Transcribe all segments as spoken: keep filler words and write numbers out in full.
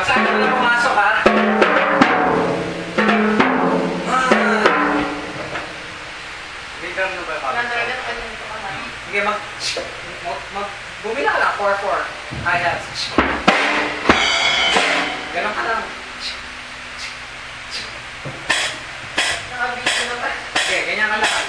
saan ka na pumasok, ha? Bigyan mo ba yung sige, mag... mag... bumila ka lang, four four. Hi-hats. Ganon ka lang. Nakabito na ba? Okay, ganyan ka lang.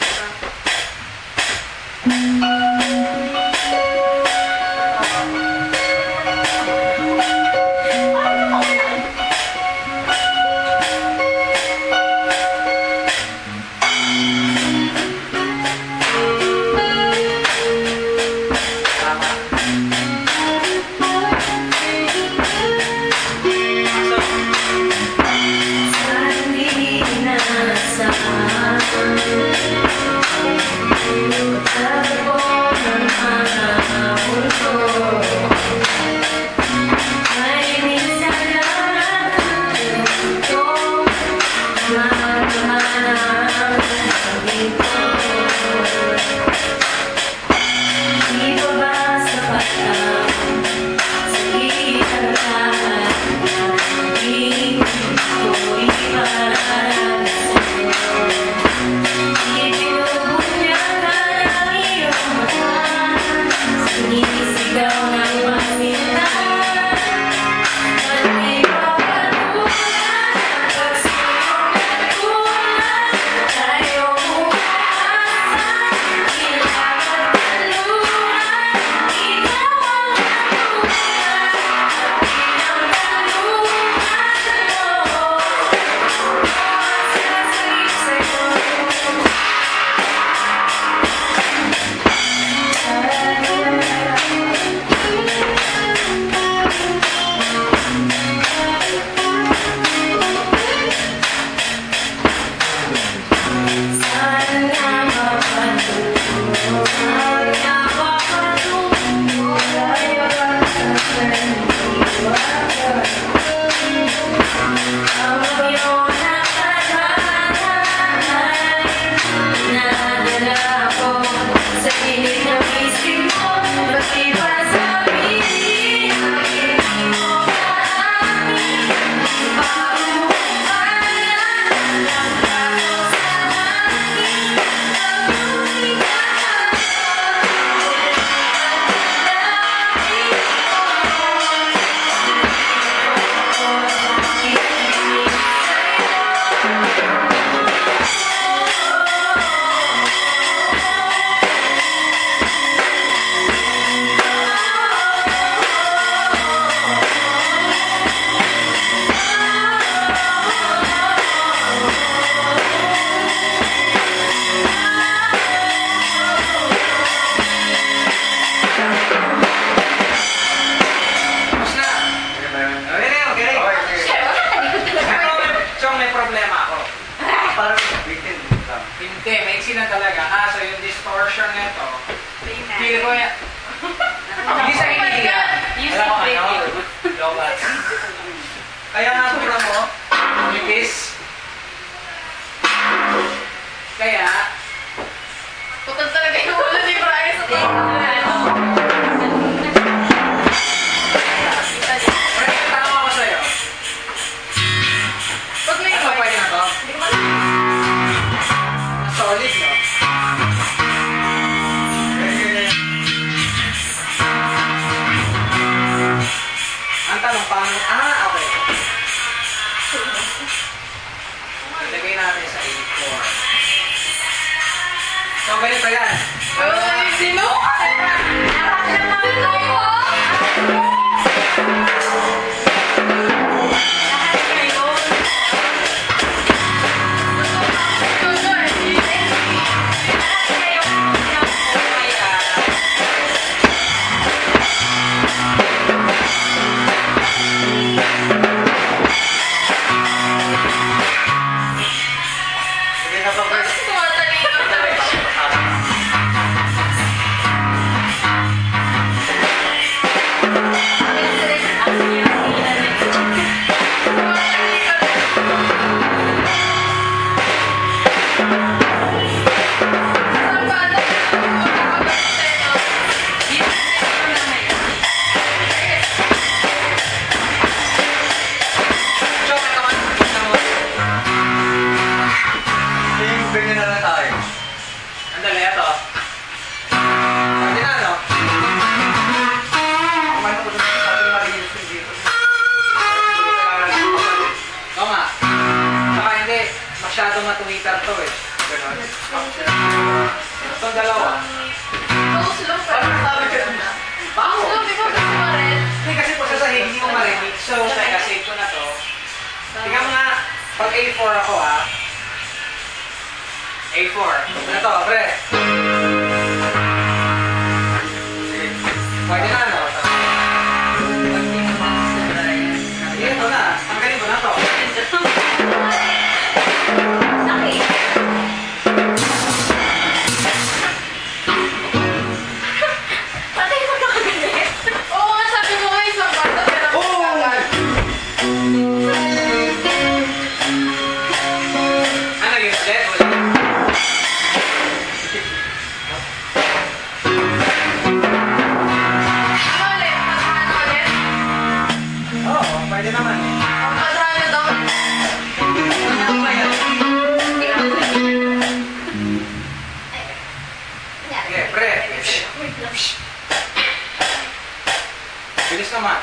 Hindi, maiksi na talaga. Kaso yung distortion nito, feel ko yan. Hindi sa hindi. Alam mo ano? Lobat. Kaya nga pura mo, nipis. Kaya, putol talaga yung ulo ni Brian sa tingin. tama ko sa'yo. Pag may Ano pwede na to? hindi ko malam. Solid, no? Ang tanong, paano? Ah, okay. Ilagay natin sa eighty-four. So, ganito yan. Uy, sino? Nakakalaman ko po! Thank you. na two liter to eh. Ganon. Itong dalawa. Oo, slow pa. Sabi ko na. Bako. Slow, di ba gusto mo rin? Hindi kasi po sa sahig, hindi mo marinig. So, teka, save ko na to. Tingnan mo nga, pag A four ako ah. A four. Ano to, pre? Sige. Pwede na, no? Sige, ito na. Tanggalin mo na to. Sakit. Pati yung magkakaganit. Oo nga, sabi mo nga isang bata, pero magkakaganit. Ano yun? Ulit? Ulit? Ano ulit? Magkano ulit? Oo, pwede naman eh. Ang magkano daw? Ano ba yan? Sige, pre. Bilis naman.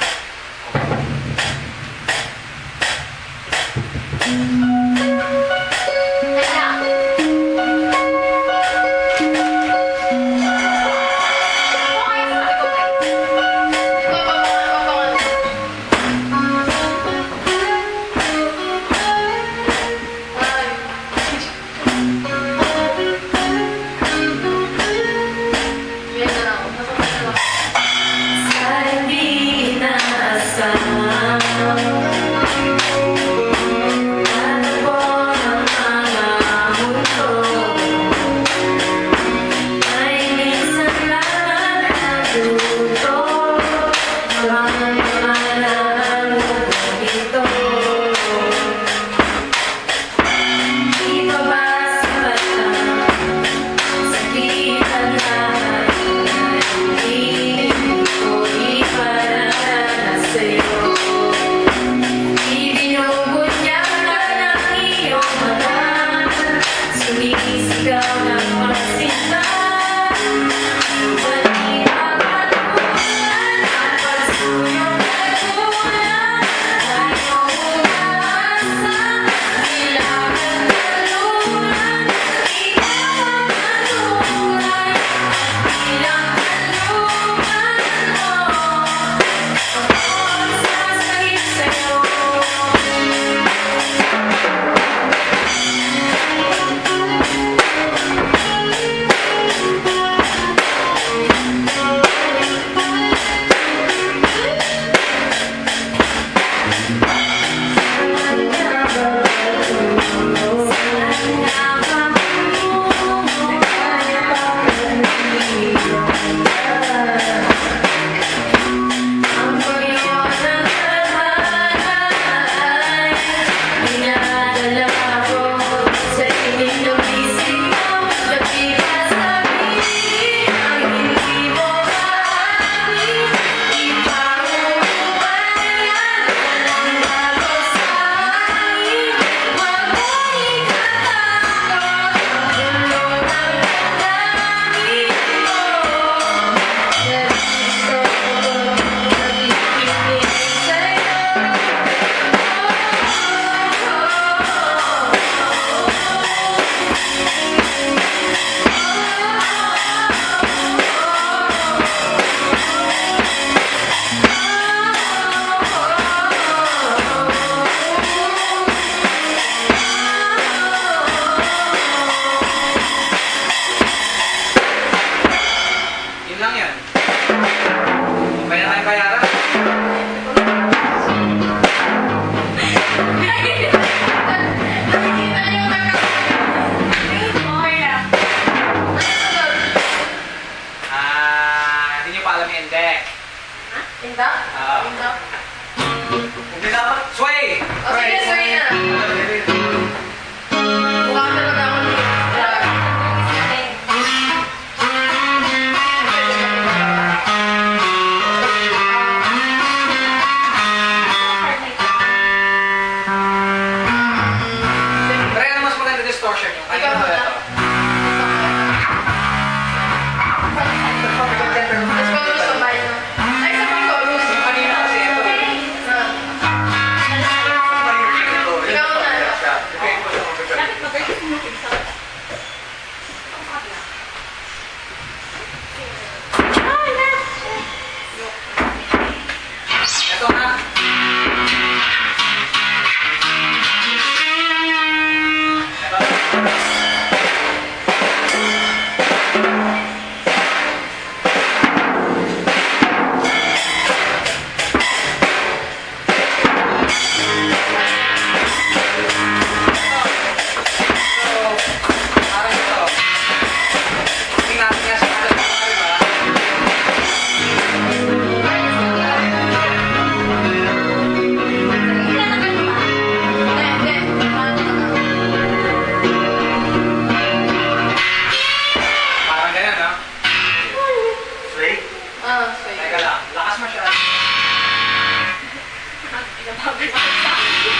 Nababalik ako sa akin.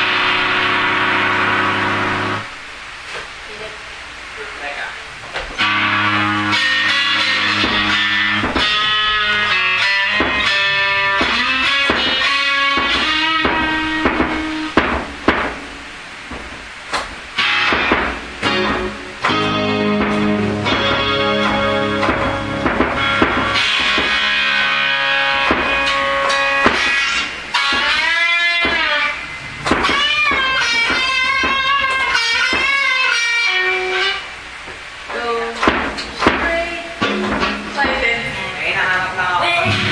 Teka. May nahanap na ako.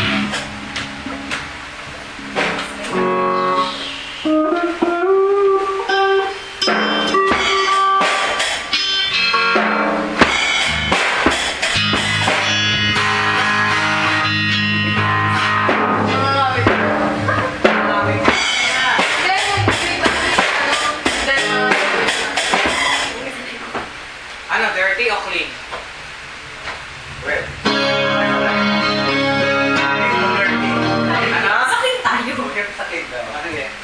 Ano, dirty o clean? Well, ano? Sakin tayo. Bakit sakit daw? Ano yan?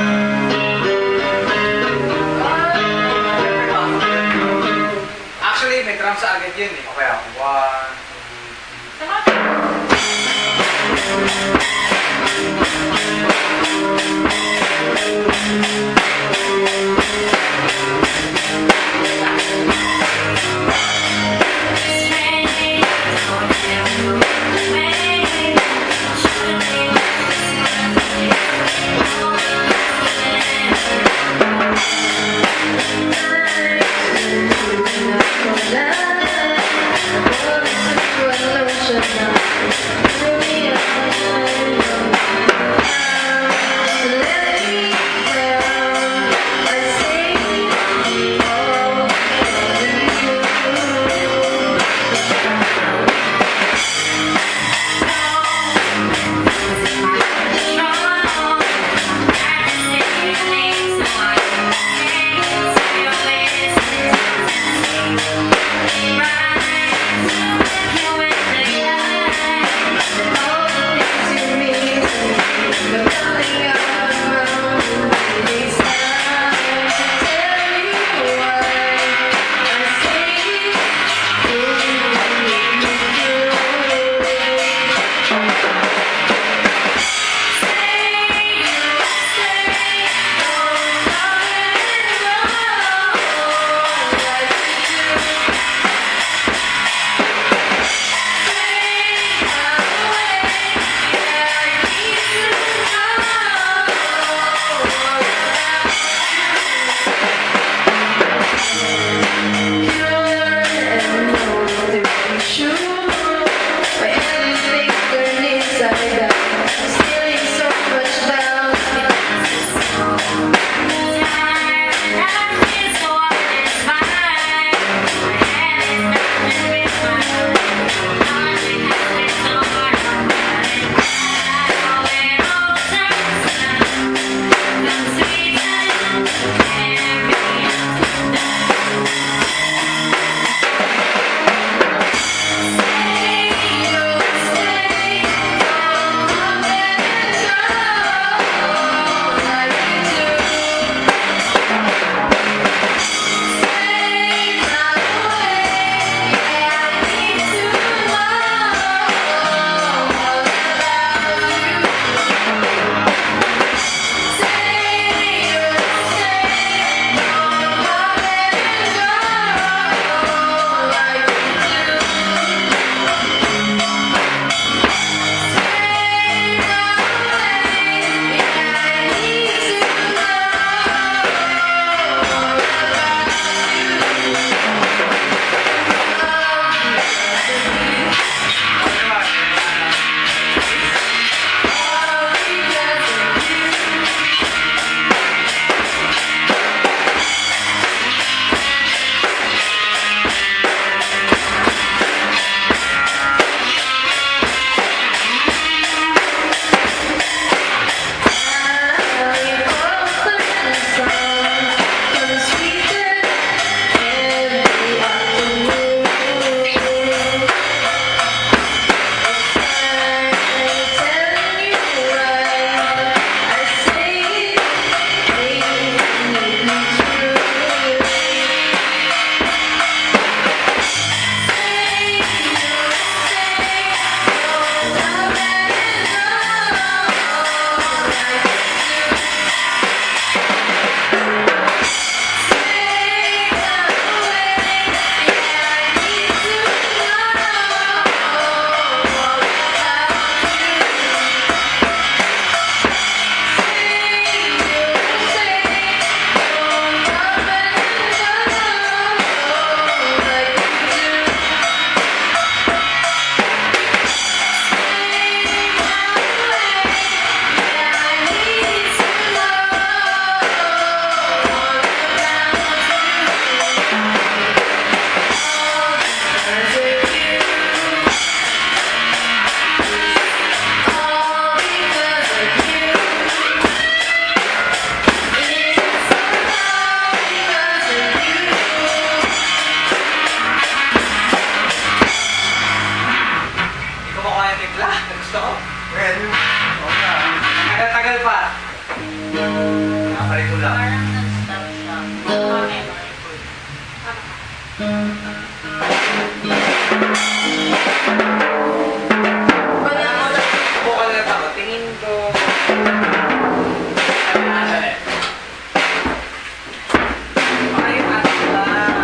Actually, may drum sa agad yun eh. Okay ako. One, Love. Nakapalit ko lang. Parang nag-stop siya. Mga memory food. Bukal na ako. Tingin ko. Dali. Ay, ano ba?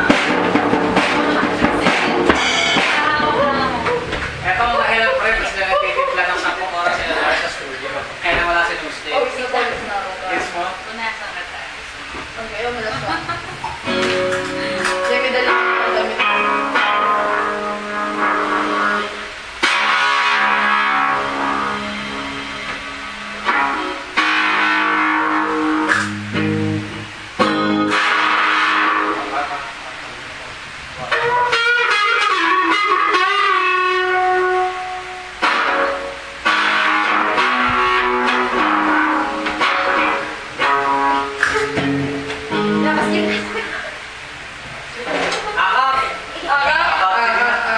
Etong dahilan pre, mas na nagtitipla ng sampung oras sila tayo sa studio. Kaya na wala si Tuesday. Gets mo? Punasan ka tayo. Okay, ayaw mo lang siya. Sige, may dali ang damit. Lakas yun. Akap! Aga, aga, aga.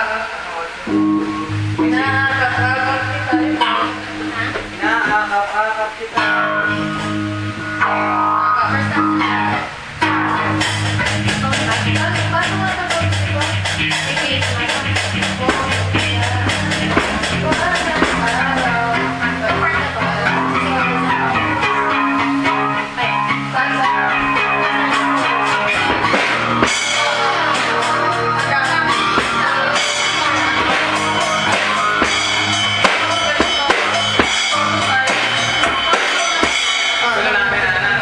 Nakakakakak kita rin. Nakakakakap kita. First time. Paano nga ito? Sige, Wala namin na na.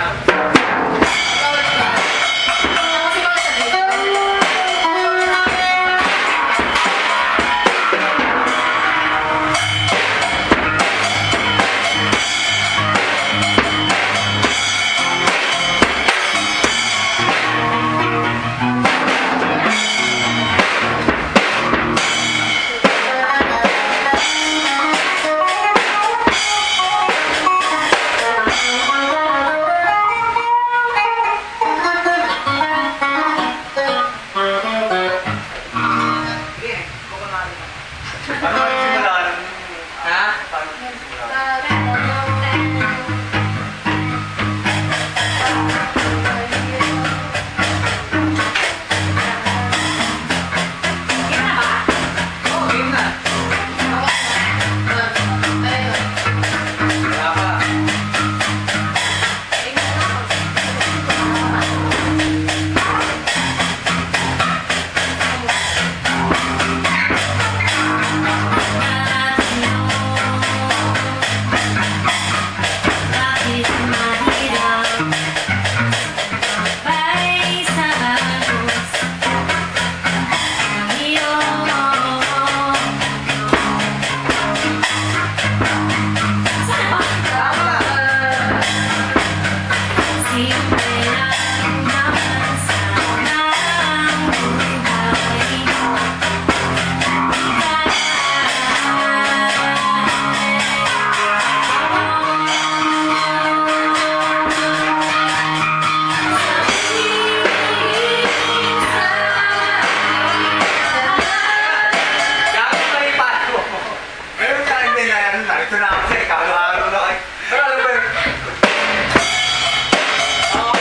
Paano magsimula? Ha? Paano magsimula? Oo, game na. Wala pa. Gago pa rin paano mo. Meron ka hindi na yan. Narito na ako sa'yo. Kalo-aro na kayo. Pero alam mo yun. Oo.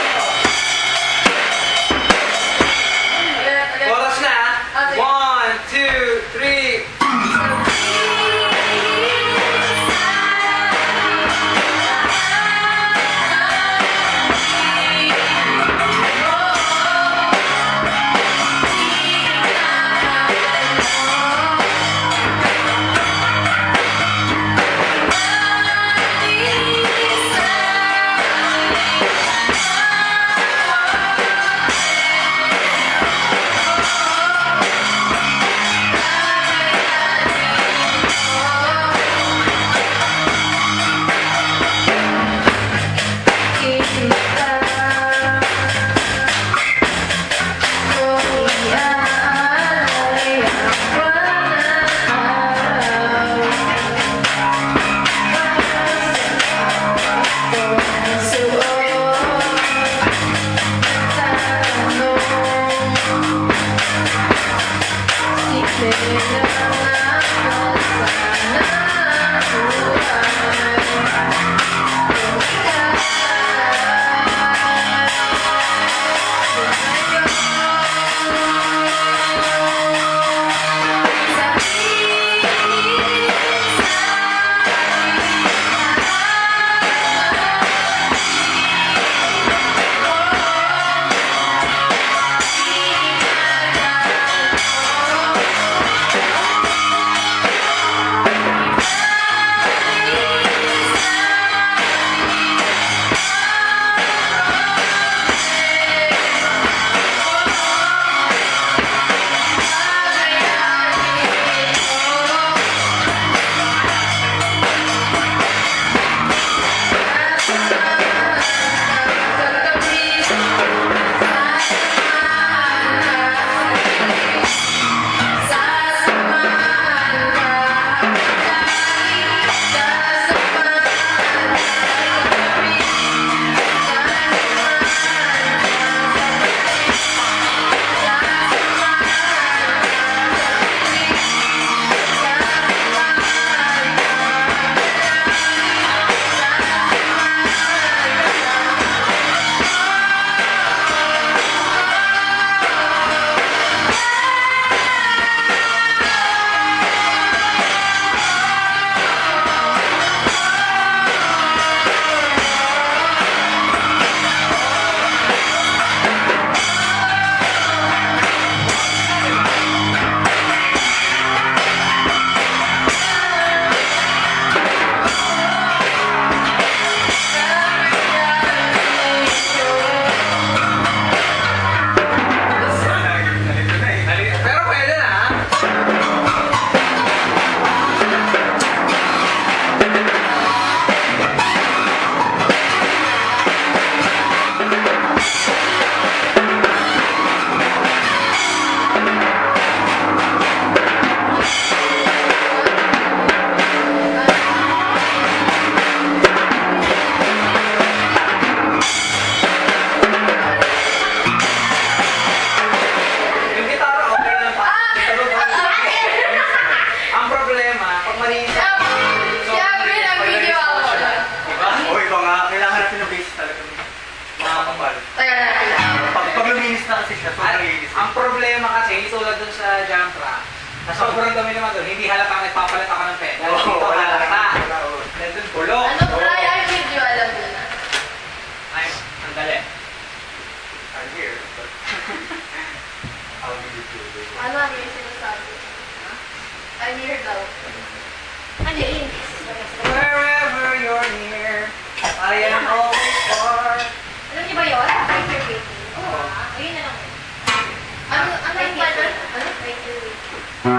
Sa sobrang dami naman doon, hindi halatang nagpapalit ako ng pedal. Oo, Dito wala halata. wala, oo. Nandun bulok. Ano, Bray? I'm with you, alam mo na. Ay, sandali. I'm here, but I'll be with you. Ano ang yung sinasabi? I'm here daw. Ano yun? Wherever you're near, I am always far. Alam niyo ba yun? Right here waiting. Oo. Ayun na lang. Ano, ano yung pattern? Ano? Right here waiting.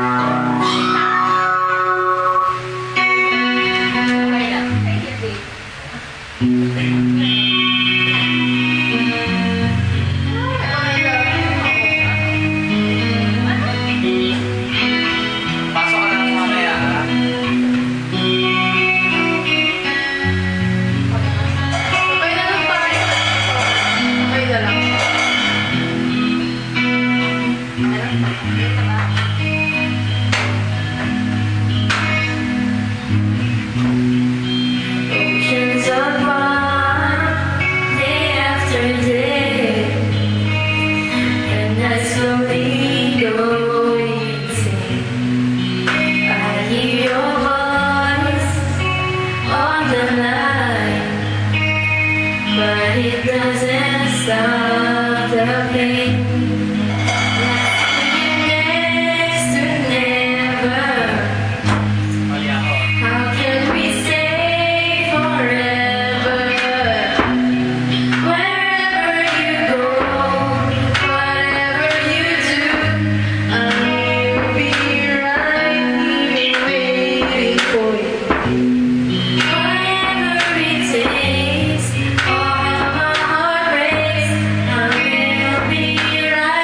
Okay lang. Right here waiting. Pasok ka na lang mamaya, ha? Okay na lang pa rin. Okay na lang. Oceans of wine, day after day, and I slowly go insane. I hear your voice on the line, but it doesn't stop the pain. Next to never. Mali ako. How can we stay forever? Wherever you go, whatever you do, I will be right here waiting for you. Whatever it takes, or how my heart breaks, I will be right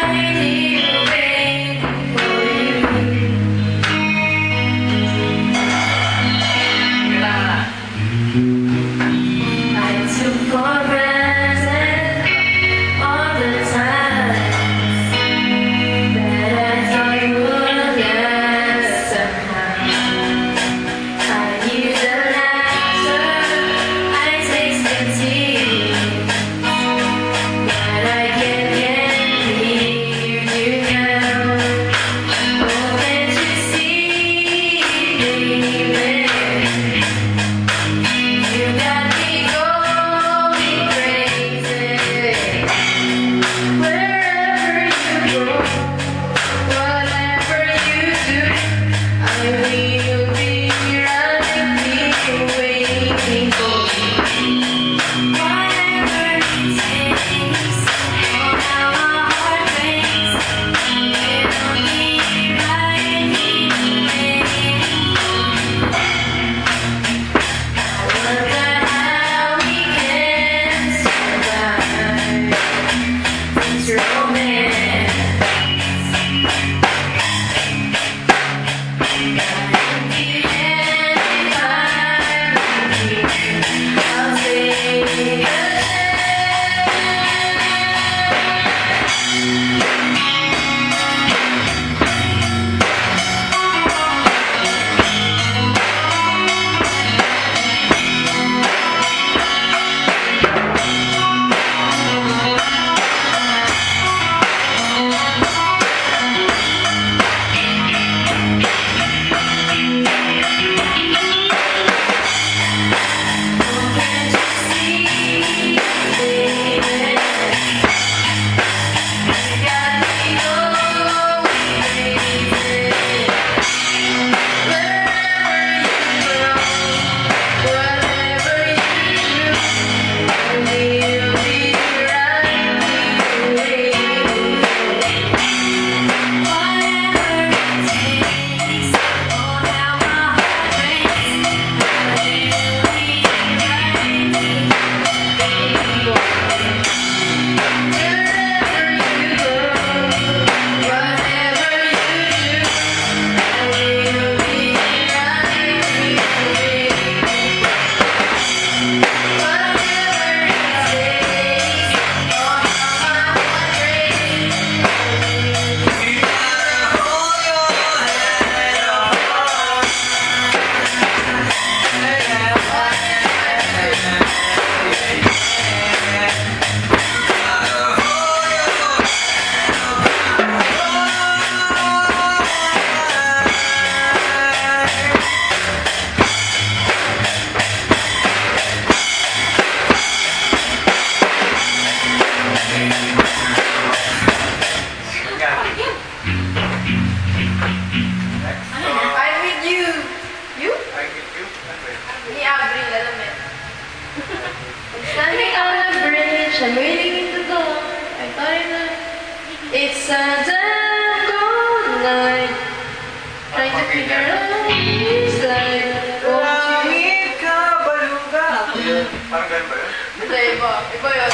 Hindi, iba. Iba yun.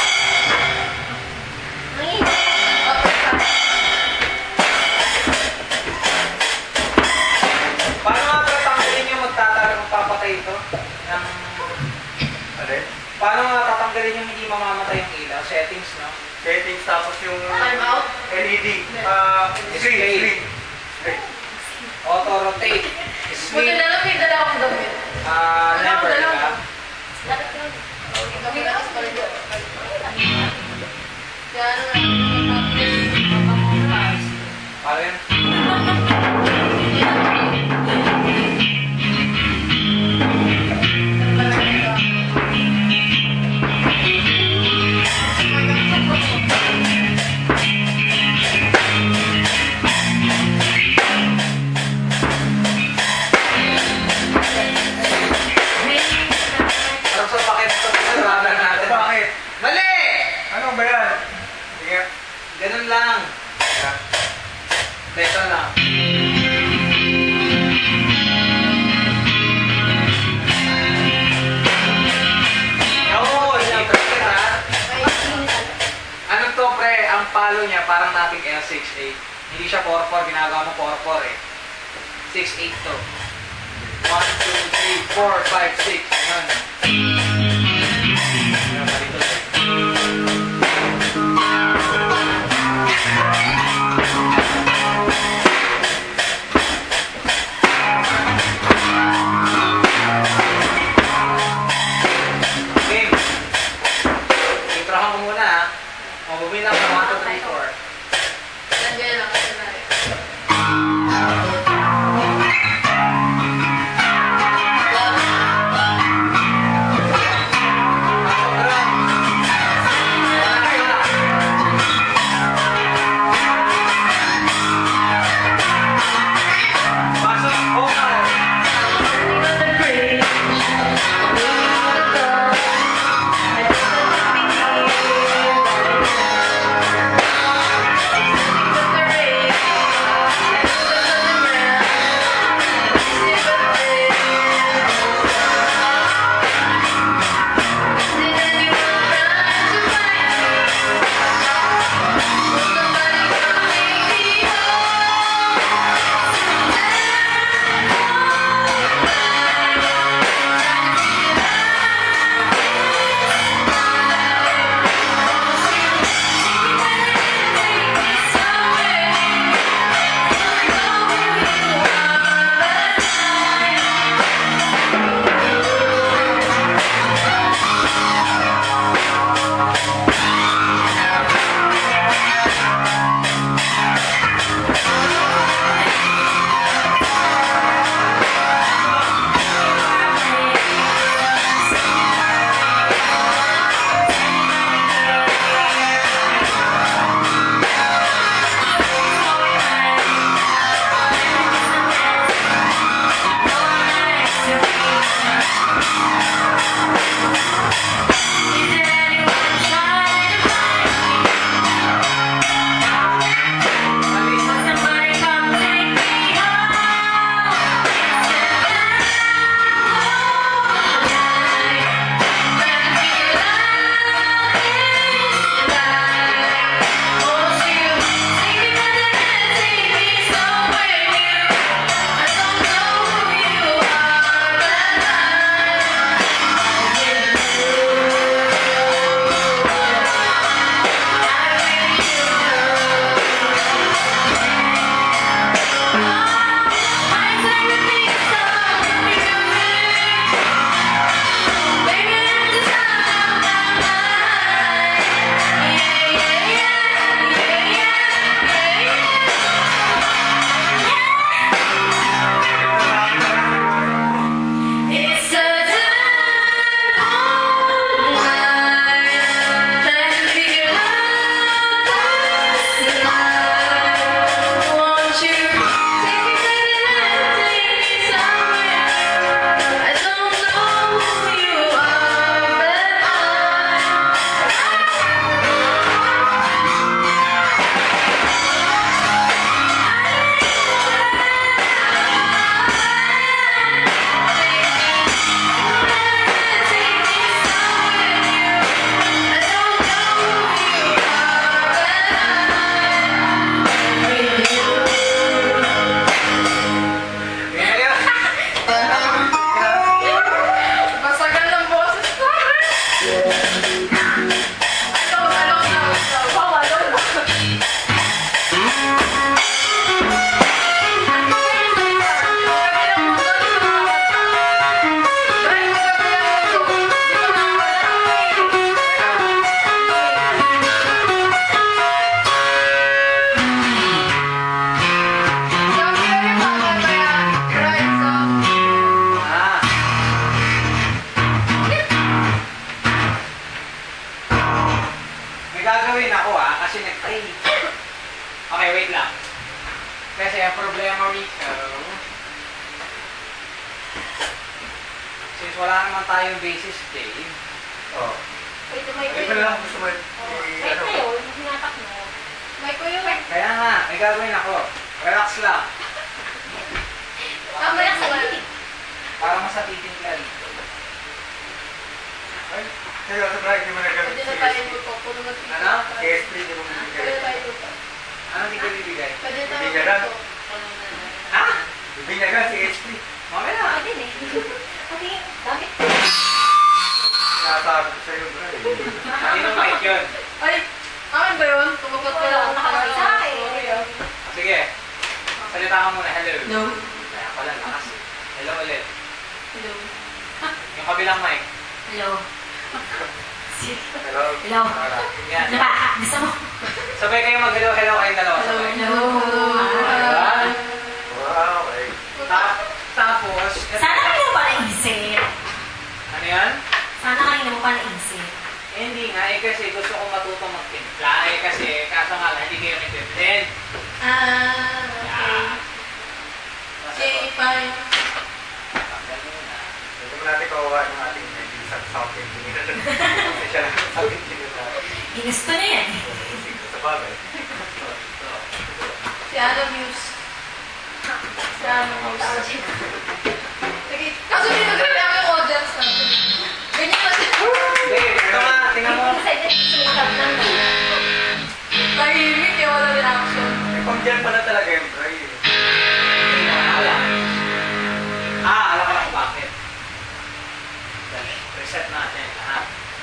Upper cut. Paano nga pala tanggalin yung magtatalang magpapatay ito? Ng... Alin? Paano nga tatanggalin yung hindi mamamatay yung ilaw? Settings, no? Settings tapos yung Time out. L E D. Ah, screen, screen. Screen. Auto-rotate. Buti Sleep. na lang may dala akong damit. Ah, never, di ba? Kami na sa koridor. Kaya ano na, Paano yun? Parang sa pakit ito sa radar natin. Bakit? Mali! Ano ba yan? Sige. Ganun lang. Ito lang. Oo, hindi pre, ha? Ano to, pre? Ang palo niya parang nating L six eight. Hindi siya four four, ginagawa mo four four eh. six eight to. one, two, three, four, five, six. Ayan. Ayan, malito eh. Game. Introhan ko muna ha. Mabumin lang sa one, two, three, four. nandiyan lang kasi na rin. Pasok! gagawin ako ah, kasi nag-pray. Okay, wait lang. Kasi ang problema rito, since wala naman tayong basis Dave. Oo. Wait, may ko Ay, pala lang gusto mo. May kayo, hinatak mo. May ko yun. Kaya nga, may gagawin ako. Relax lang. Tama lang sa hindi. Para masapitin ka dito. Ay, kaya sa break, di mo nagamit Pwede si na tayo S P. luto. Puno na tingin. Ano? Si S P, di mo Pwede na nagamit. tayo luto. Ano di ka bibigay? Pwede na tayo Bibigyan luto. Ha? Bibinyagan si S P. Mamaya. Pwede eh. Pati, bakit? Sinasabi ko sa'yo, bro. Kanino mic yun? Ay, akin ba yun? Tumagot ko lang. Nakakasay sa akin. Sorry ah. Sige. Salita ka muna. Hello. Hello. Kaya pala lakas. Hello ulit. Hello. Yung kabilang mic. Hello. Hello. Hello. Wala. Yan. Diba? Gusto mo? Sabay kayo mag-hello, hello kayong dalawa. Hello. Sabay. Hello. Diba? Wow, okay. Ta- Tapos, Sana kayo mo pa naisip. ano yan? Sana kayo mo pa naisip. Eh, hindi nga, eh kasi gusto kong matutong magtimpla. Eh kasi, kaso nga lang, hindi kayo nag-blend. Ah, okay. Okay, fine. Tanggal muna. Hindi mo natin kawawa ng ating nag-isang sound engineer. Kasi siya lang ang sound engineer natin. Ginusto niya yan. Sige, sa bagay. Si Ano Muse. Si Ano Muse. Sige, kaso dito kasi ang yung audience natin. Ganyan natin. Hindi, ito nga, tingnan mo. Excited sukat lang. Tahimik, yung wala reaction. Eh, pang dyan pala talaga yung try. Hindi na alam. Ah, alam ko na kung bakit. Dali, reset natin lahat.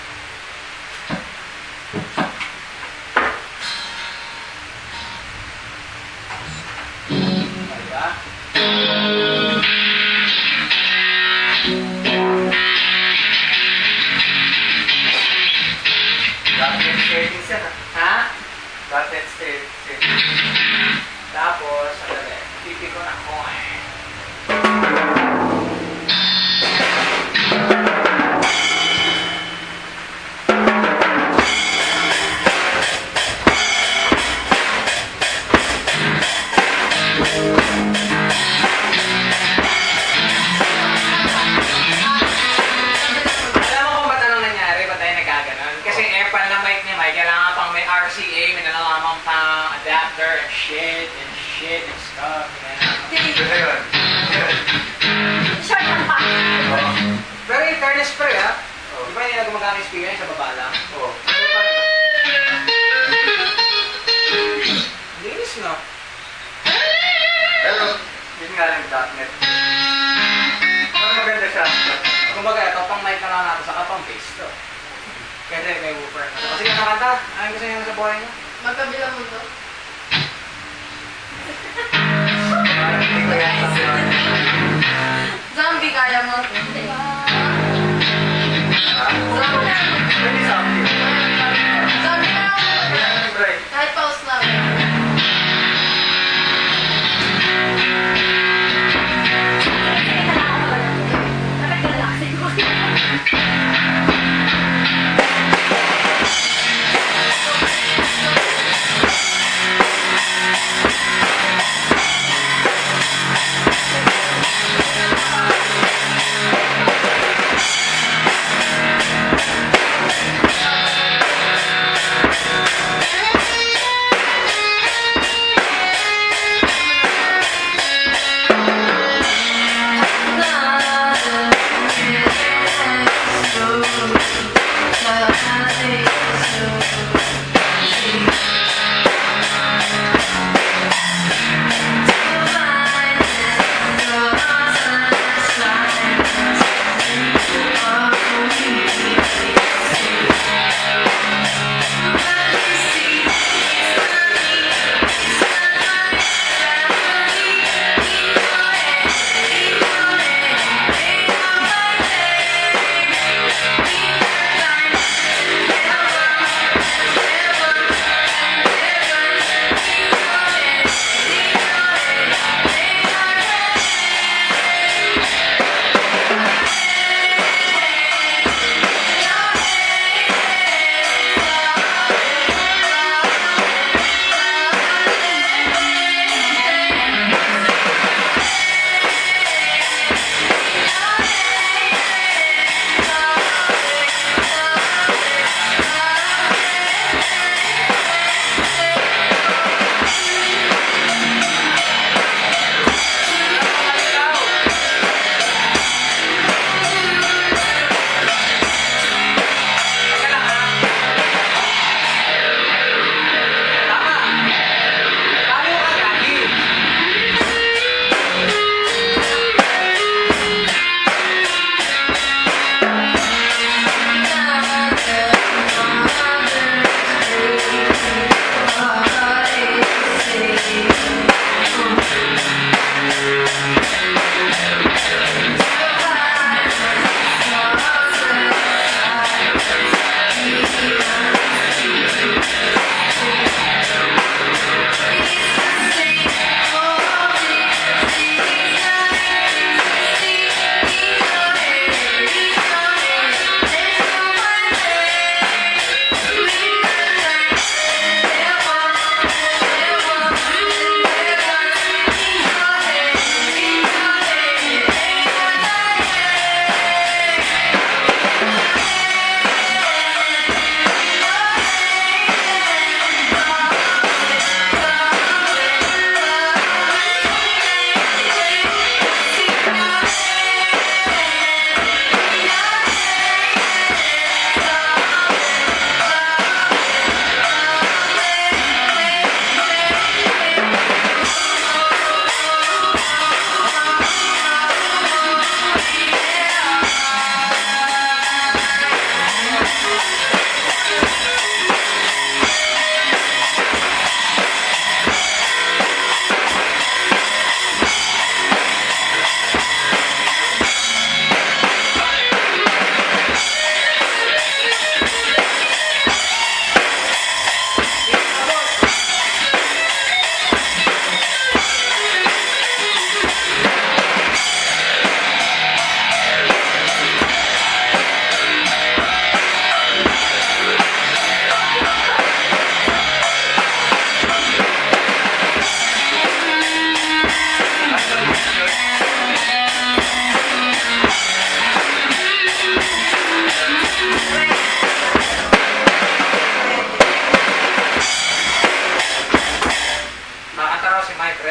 Diba? Dotnet settings yan ah. Ha? Dotnet settings. Tapos, sandali, pipi ko na coin. Alam mo kung ba't anong nangyari? Ba't tayo nagkaganon? Kasi Epal na mic niya, mic, kailangan pang may R C A, may nalalaman pang adapter and shit and shit and stuff. Yan. Ito na yun. Yun. Short lang pa. Oo. Pero in fairness pre ha, Oo. di ba hindi na gumagamit yung speaker niya sa baba lang? Oo. Linis no? Pero, yun nga lang dotnet. Pero maganda siya. Kumbaga, ito pang mic na lang natin, saka pang bass to. Kasi may woofer na. Kasi yung nakanta, ano gusto niyo sa buhay niyo? Magkabilang mundo. Parang hindi ko yan sa mga. Zombie, kaya mo. Ha? Pwede something. Zombie na ako. Kaya, Bray. Kahit pause lang. Sige na lang ako pala. Dapat relaxin ko. Ano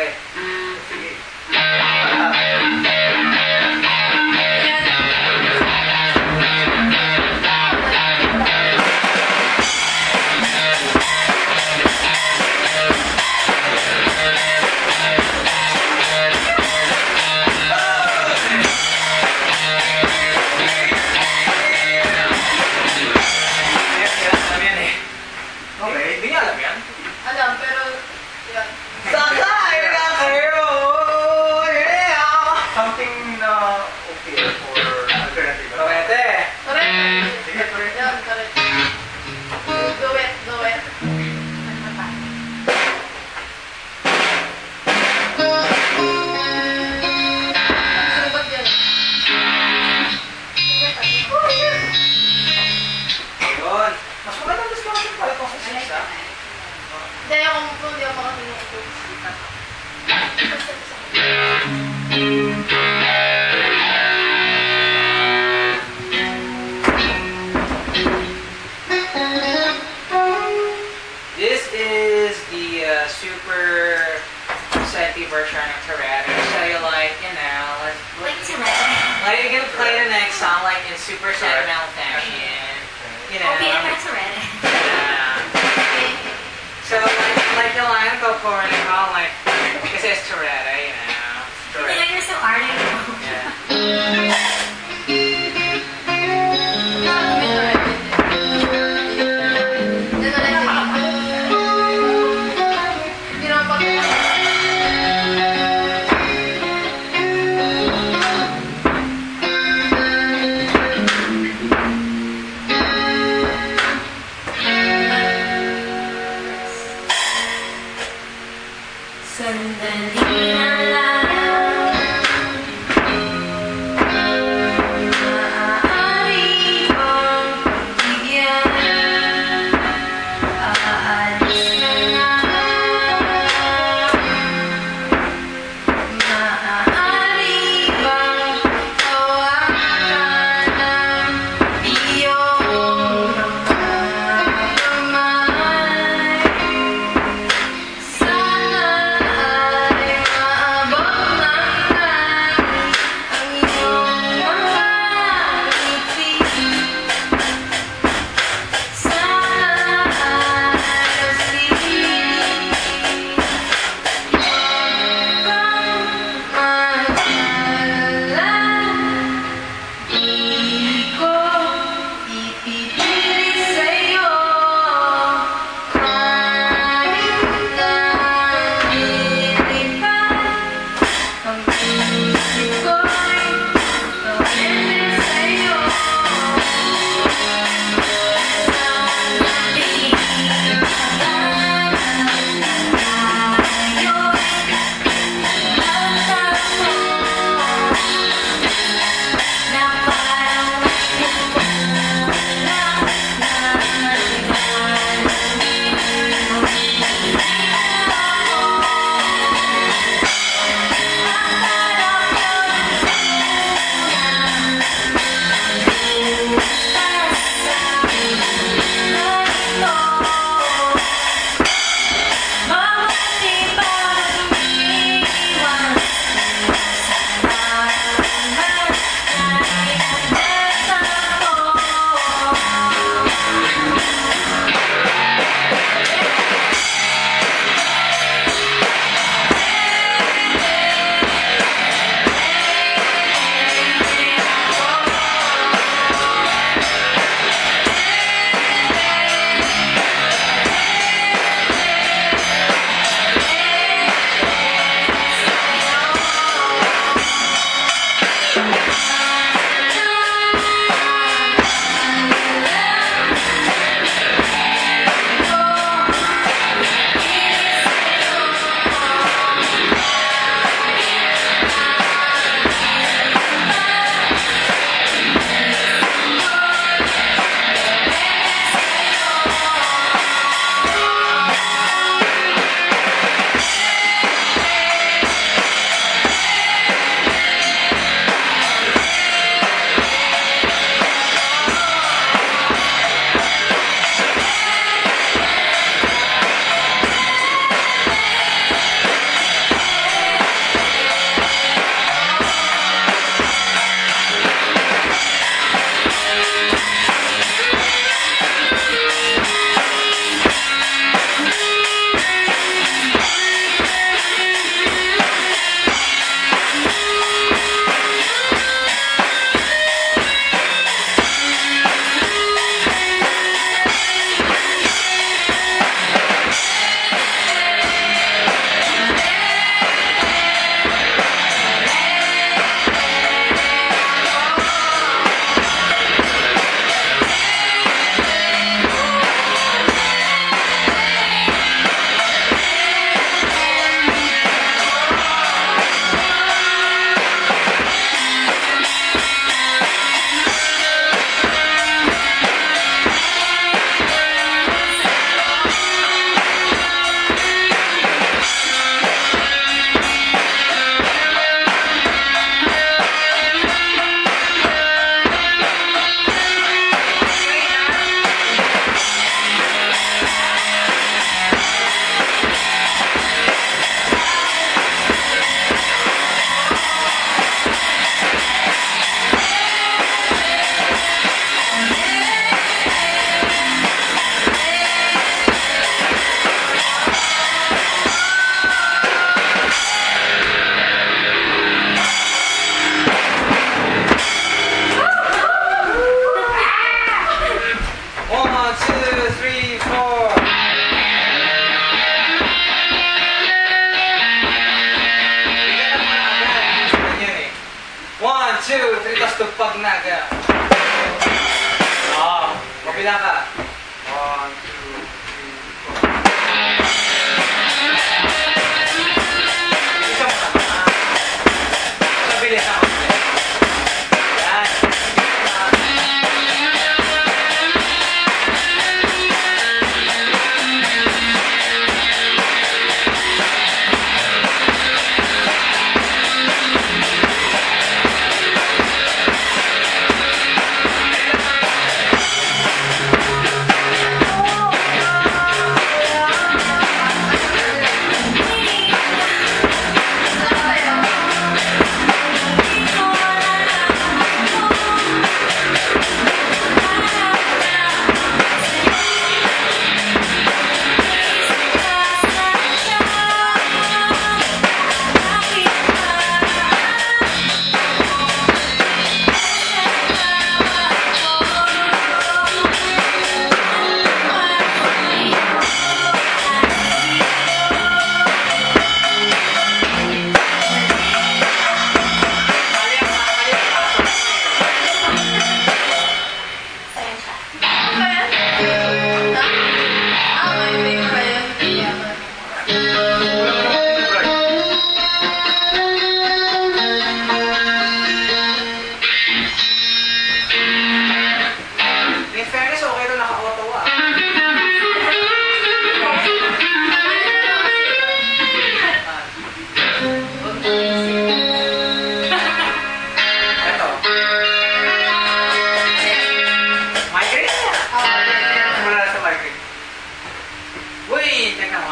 Okay. Sige. Okay, hindi niya alam yan. Alam, pero, yan. Sakay na kayo! Yeah! Something na okay for alternative. Pwede. Correct. Sige, correct. Yan, correct. Duet, duet. Subat yan. Ayun. Mas magandang discussion pala itong sa six, ah. Hindi ako mo, hindi ako makahinong ito. This is the uh, super senti version of Toretto. So you like, you know, let's, Like Toretto. like you're gonna play the next song like in super sentimental fashion. You know. Okay, I'm Toretto. Yeah. So like, like the line go for it, all like, because it's Toretto, you know. You know, you're so arty. Yeah. Hindi naman pag- Sandali na lang.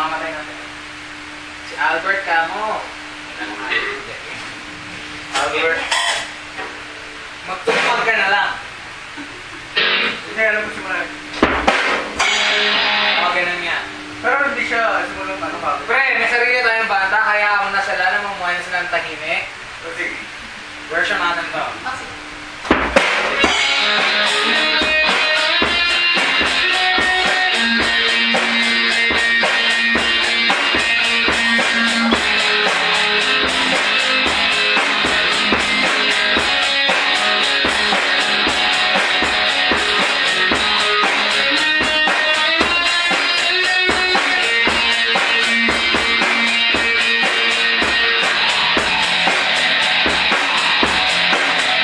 mamamatay natin. Si Albert Camo. Albert. Magtupag ka na lang. Hindi alam ko simulan. Mga ganun nga. Pero hindi siya simulan ano pa. Pre, may sarili tayong banda, kaya ako nasa lana, mamuhay na silang tahimik. So, sige. Version natin to. Ah, sige. Thank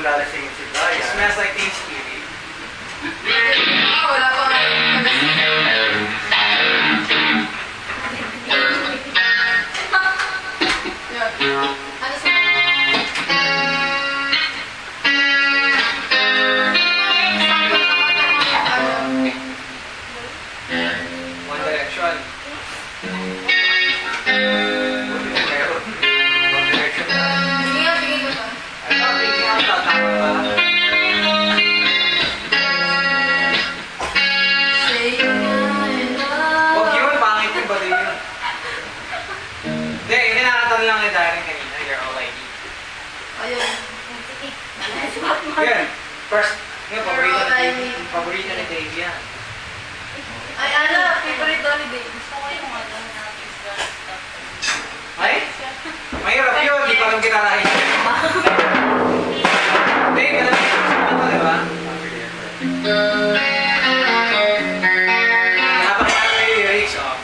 lalasingin si It Brian. smells like Teen Spirit. Ah, wala pa nga. Yun. Ano sa... One Direction. Buti na meron. One Direction na. Sige nga, bigay ko to. Ano, thinking out loud, tama ba? Say you're in love. Huwag yun, pangit yung bali yun. Hindi, yung kinakatan lang ni Darren kanina, You're All I Need. Ayun. Yan, first, yung paborito You're All I ni Need. paborito ni Dave yan. Ay, ano, favorite holiday. Ay? Mahirap yun, di pa lang kitarahin. Dave, alam mo yung sabi mo, di ba? Habang natin yung lyrics, oh.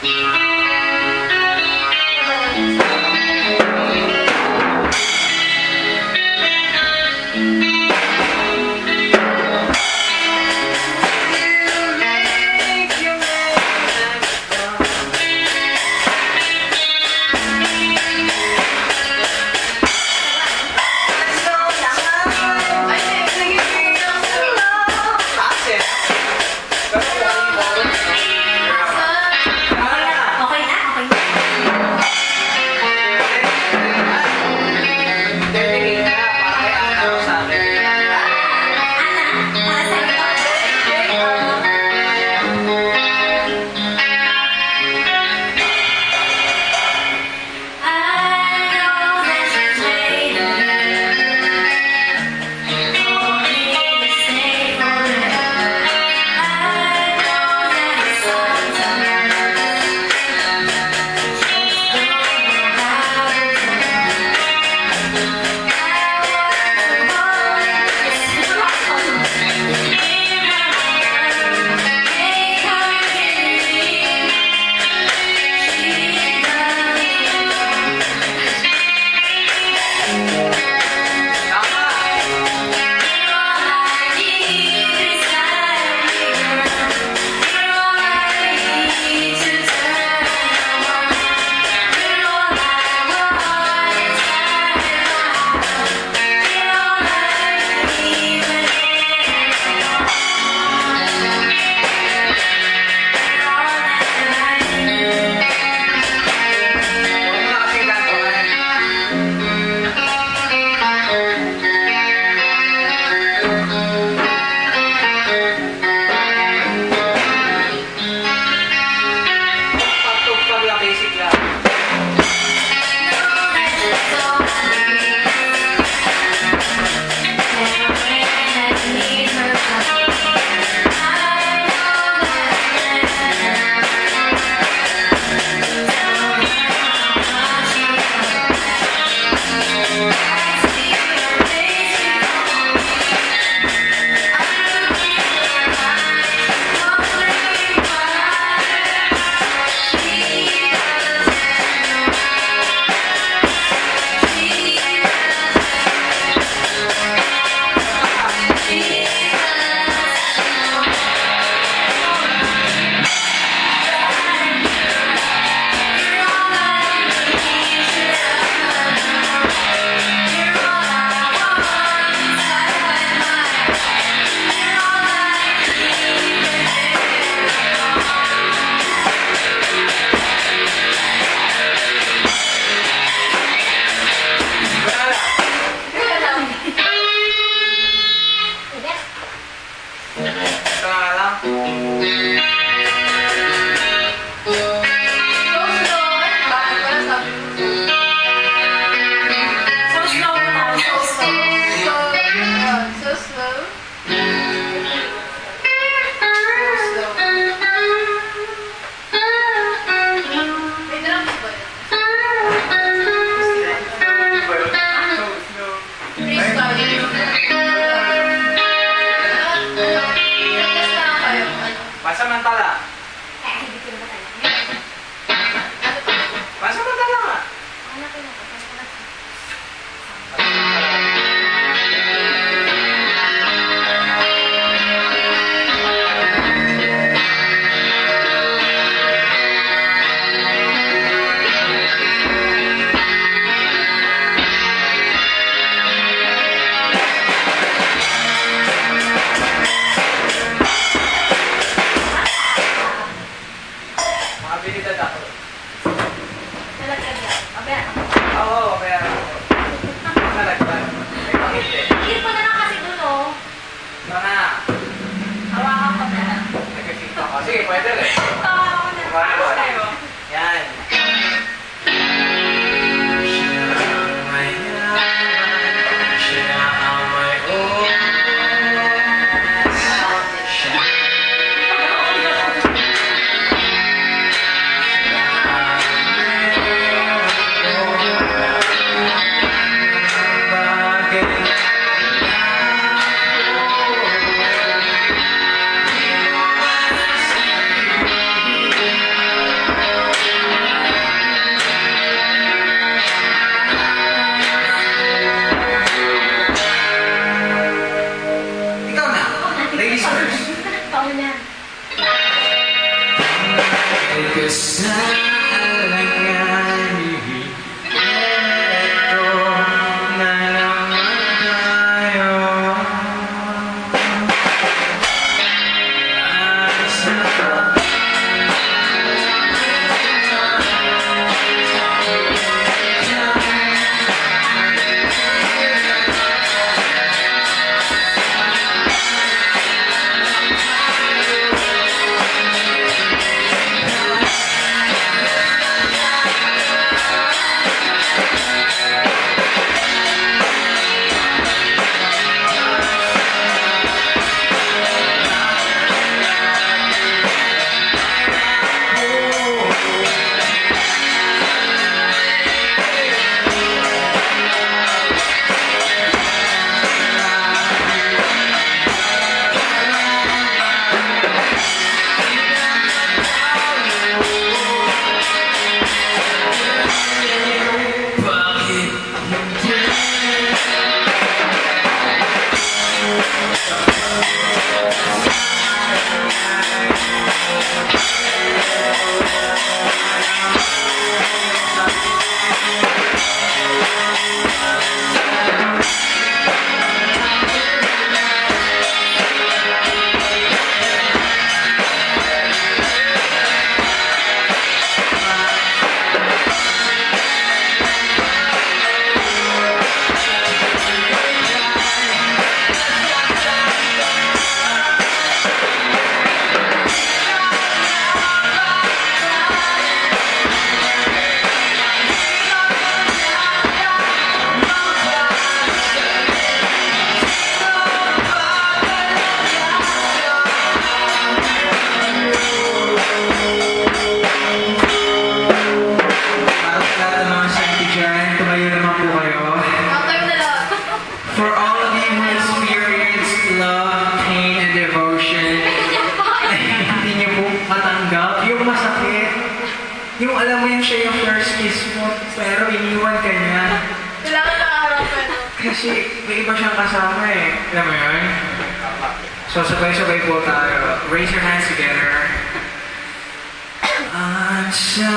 Kaya, Oo, kaya... Nalagpan. May pangiti. hit mo na lang kasi dun, oh. Mga... Hawakan ko na lang. Nagkikita ko. Sige, pwede rin. Hawakan ko na lang. Hawakan ko. Tayo. Yan. Ikaw na. Ladies first. Paano yan? Para sa lahat ng mga shanty dyan, tumayo naman po kayo. Tayo na lang. For all of you who experienced love, pain, and devotion, na hindi niyo po matanggap, yung masakit, yung alam mo yun siya yung first kiss mo, pero iniwan ka niya. Kailangan nakaharapan, no? Kasi may iba siyang kasama eh. Alam mo yun? So sabay-sabay po tayo. Raise your hands together. On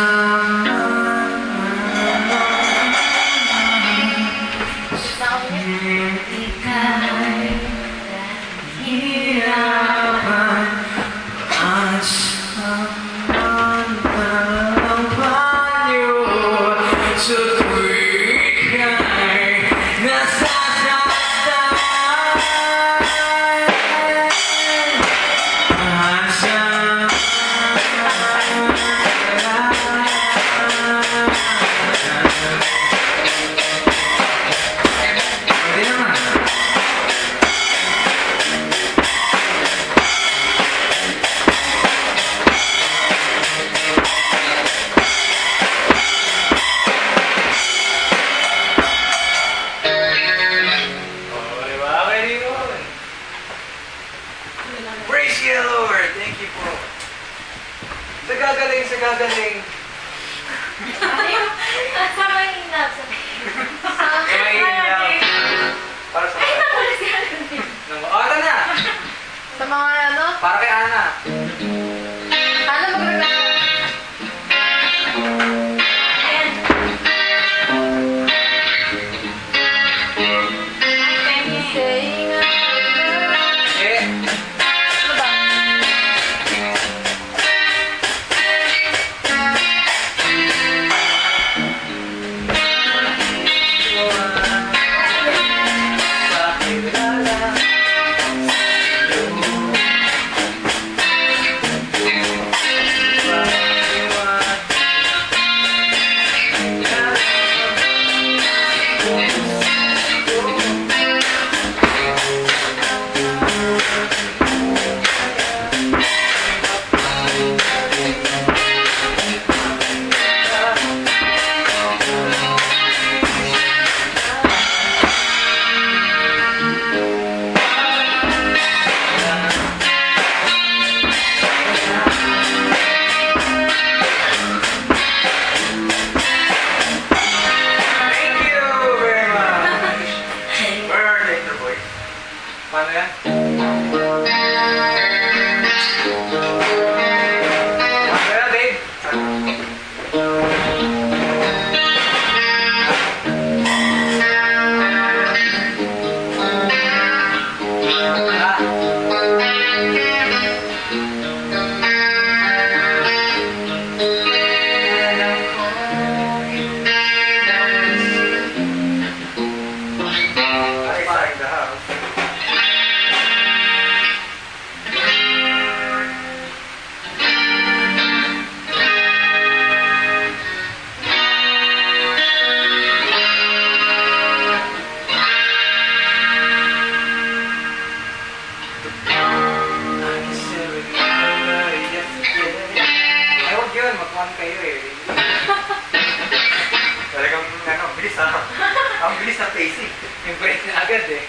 Pwede naman. Oh, di ba? Pwede yun. Praise you, Lord. Thank you po. Sa gagaling, sa gagaling. Sa mahina. Sa Sa mahina. Para sa Ay, mga. nakulis ka rin. Oh, ito na. Sa mga ano? Para kay Ana. Ano magreklamo? Ayan. Saying I love you. Eh, Ano ba? pacing. May break na agad eh.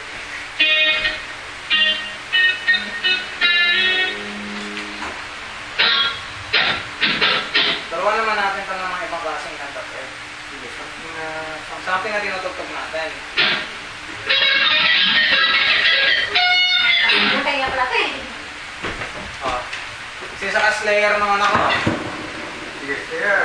Turuan naman natin ito ng mga ibang klaseng kanta. Eh. Sige, something na... Something na tinutugtog natin. Buntay nga pala ito eh. Oh. Since sa Slayer naman ako. Sige, sige.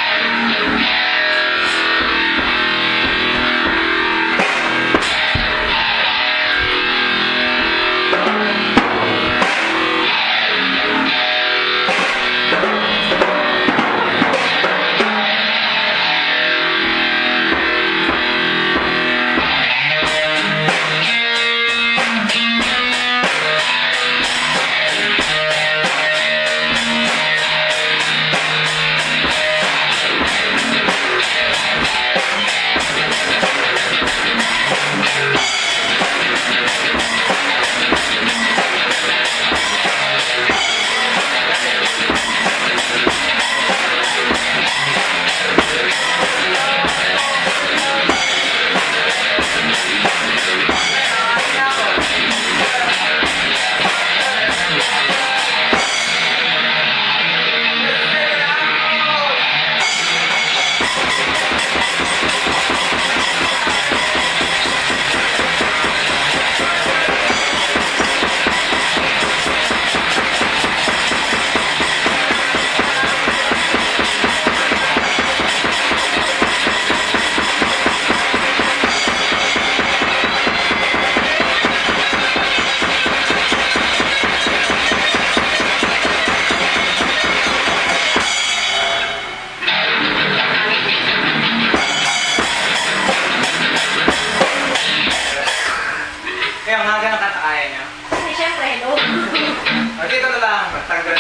Kaya nga ganang kataaya niya. Kasi syempre, hello. O dito na lang. Tanggal.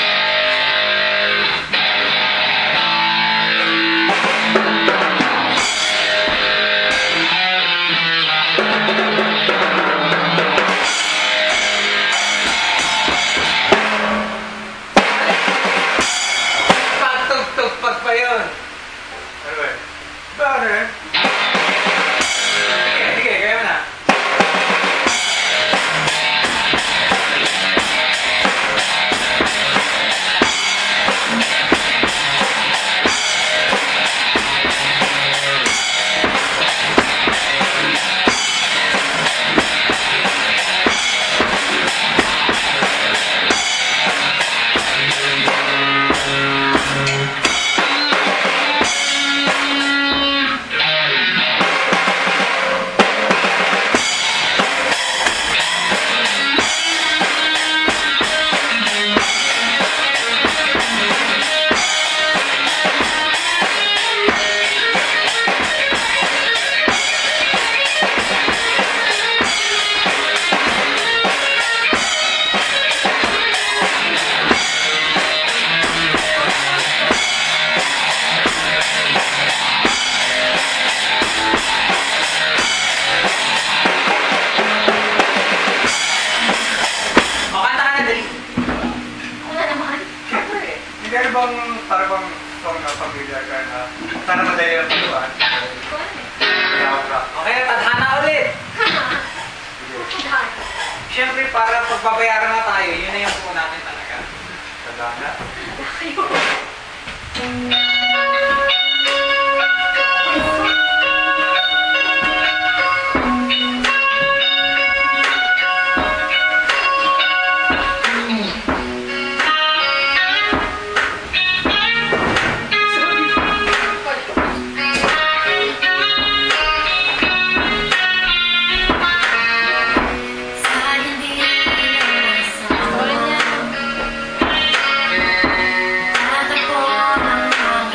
Pagtugtog pa yun. Ano ba? Bakit eh? Sige, sige, kaya mo na. O, kanta ka na dali. Ako na naman. Siyempre, hindi ano bang para bang song na familiar ka na sana madali lang patuan? Ikaw na eh. Kaya ako ka. Okay, tadhana ulit. Sige, Siyempre, para pagbabayaran na tayo, yun na yung po natin talaga. tadhana. Kayo. Tatapon ang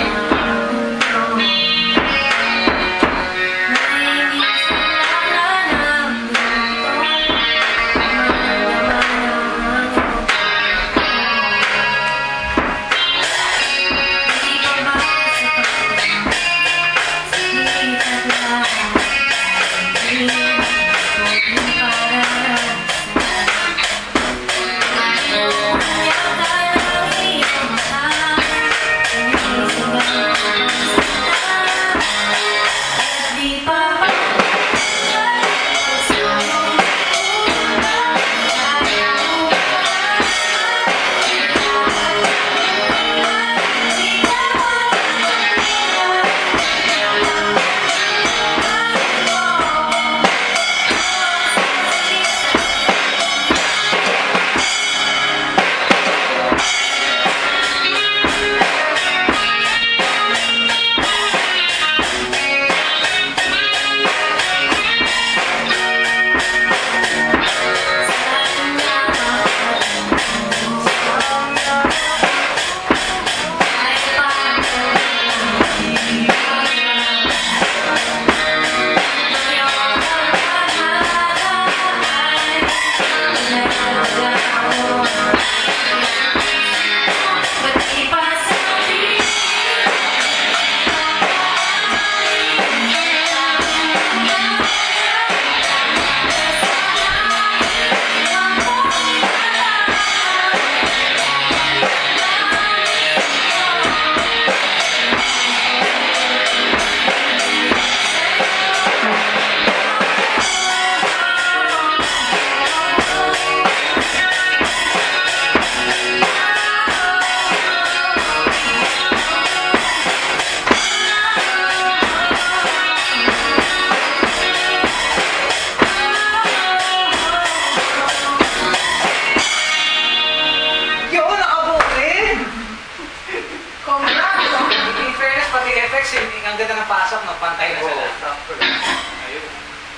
ng pasok, no? Pantay na sila. Oo, sakto lang. Ayun.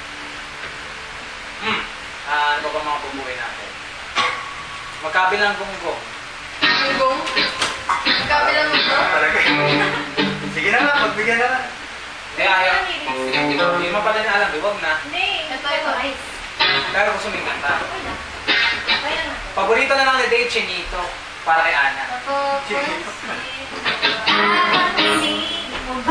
Hmm. Ah, ano ba mga bubuhay natin? Magkabilang gunggong. Gunggong? Kabilang mo to? Talaga. Sige na lang, magbigyan na lang. Eh, ayaw. Hindi mo pala na alam, di wag na. Hindi. Ito, ito. Ice. Pero gusto mo yung kanta. Kaya na. Paborito na lang ni Dave, Chinito. Para kay Ana. Ako, mo ba?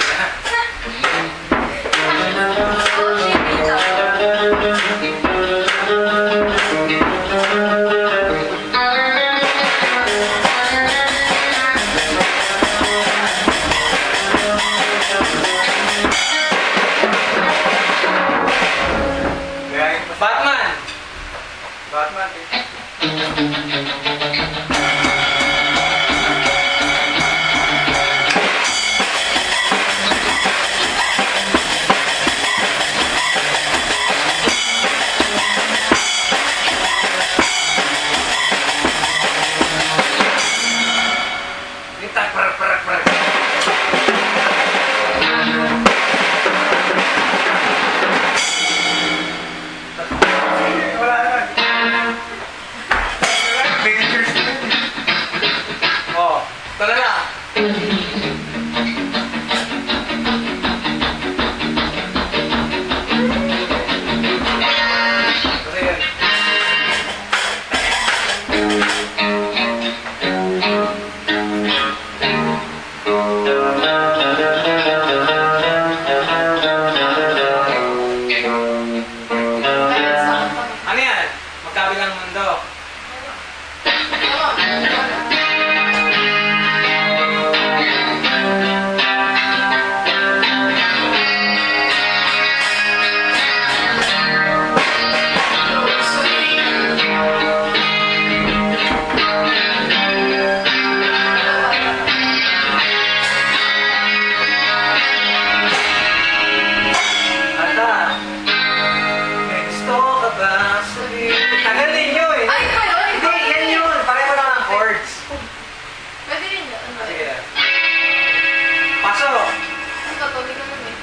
Batman! Batman, eh. Nita, parak, parak, parak. Wala naman. Pictures. Oh, ito na lang. Kasi yun. Ano yan? Magkabilang mundo. Ata, may gusto ka ba sabihin? Tagal ninyo eh. Ay, ito yun? Hindi, yan yun. Pareho lang ang chords. Pwede rin yun. Ano Sige. yun? Pasok. Ang katuloy naman eh.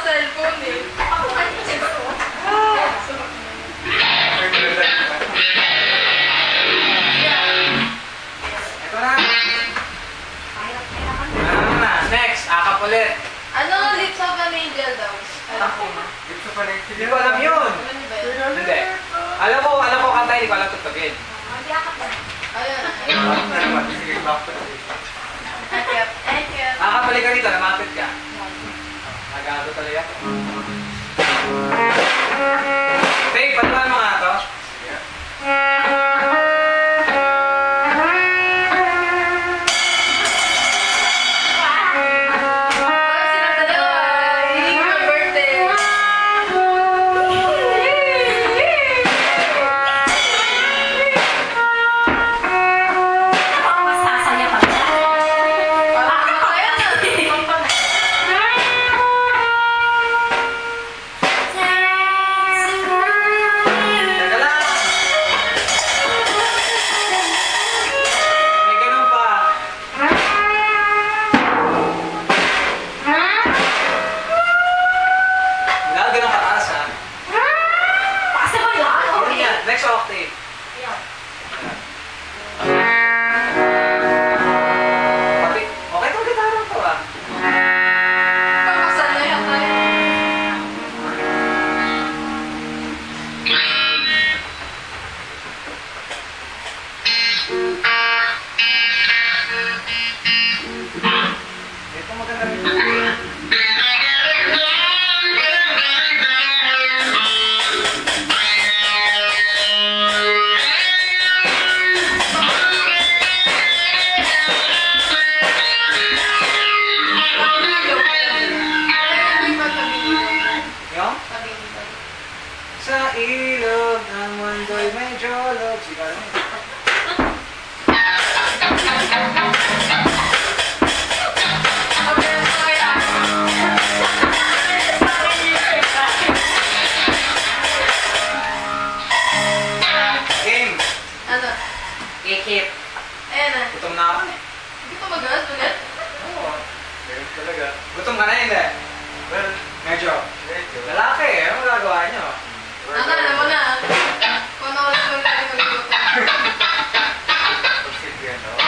cellphone eh. Ako kanina siya ko. Ito na. Ano na? Next, akap ulit. Ano, lips of an angel daw? Ako. Dito pa lang Hindi ko alam yun. Ano ba yun? Hindi. Alam ko, alam ko kanta, hindi ko alam tutugin. Hindi akap na. Ayun. Ako na naman. Sige, back to the Ekep. Ekep. Akap ulit ka dito, namapit ka. Nagago talaga. Take, patulan mo nga ito. Ako masasaya pa ba? Teka lang. May ganun pa. Wala, ganun kataas ha. Pasa ko lang. Yun yan, next octave. Pati, okay itong gitara to ah. Ito maganda rin. Yung? Sa ilog ng mundo'y may jolog. Sigara mo. Game. Ano? Ikip. Ayan na. Gutom na ako eh. Hindi ko magas ulit. Oo. Ganun talaga. Gutom ka na hindi? Well, Medyo. medyo. Lalaki eh. Ano magagawa nyo? Ano, alam mo na. Kung ano ulit mo lagi mag-iutot. Pagsilbihan daw.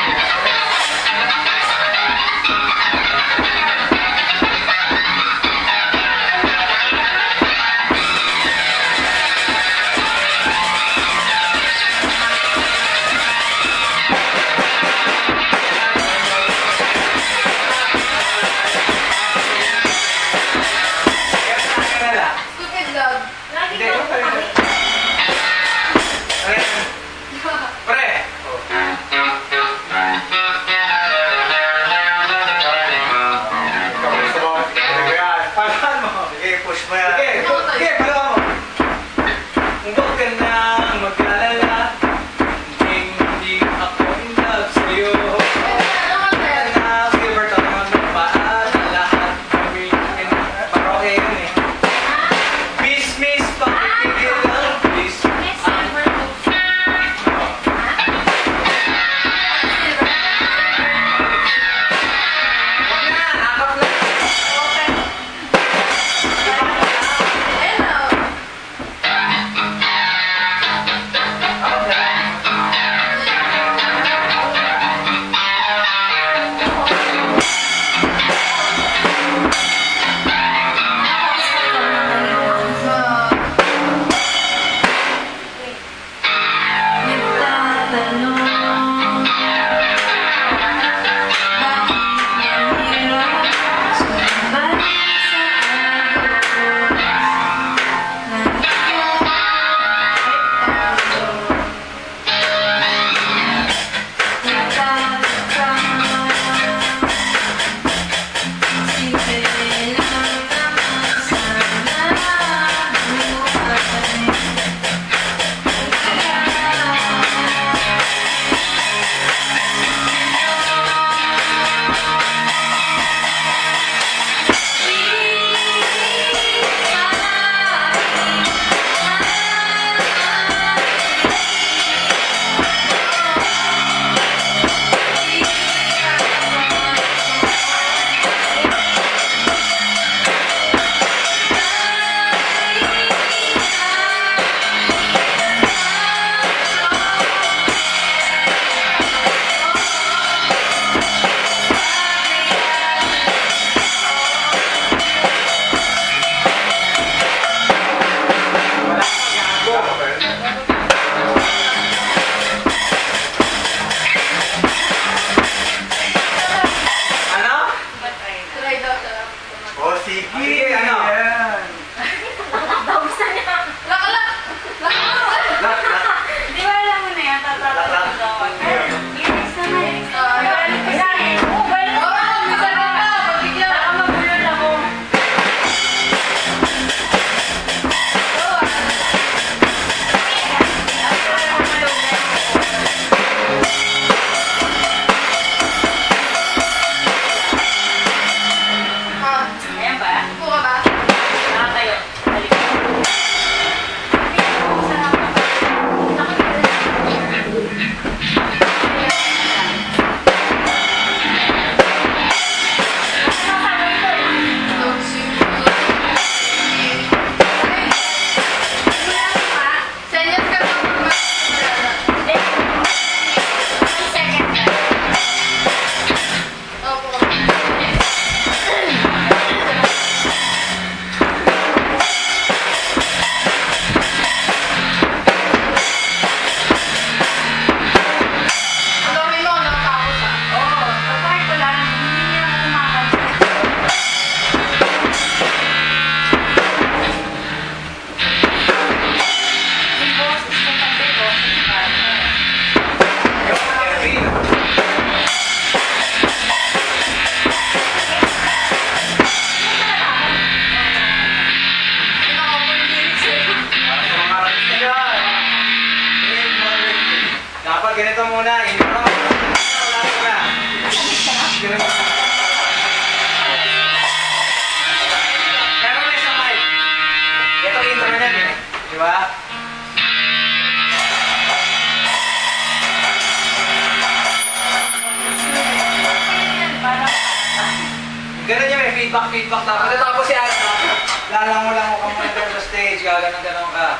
Kaya sa akin na lang. feedback, feedback dapat. Tapos si ano, lalango-lango ka muna dyan sa stage, gaganon-ganon ka.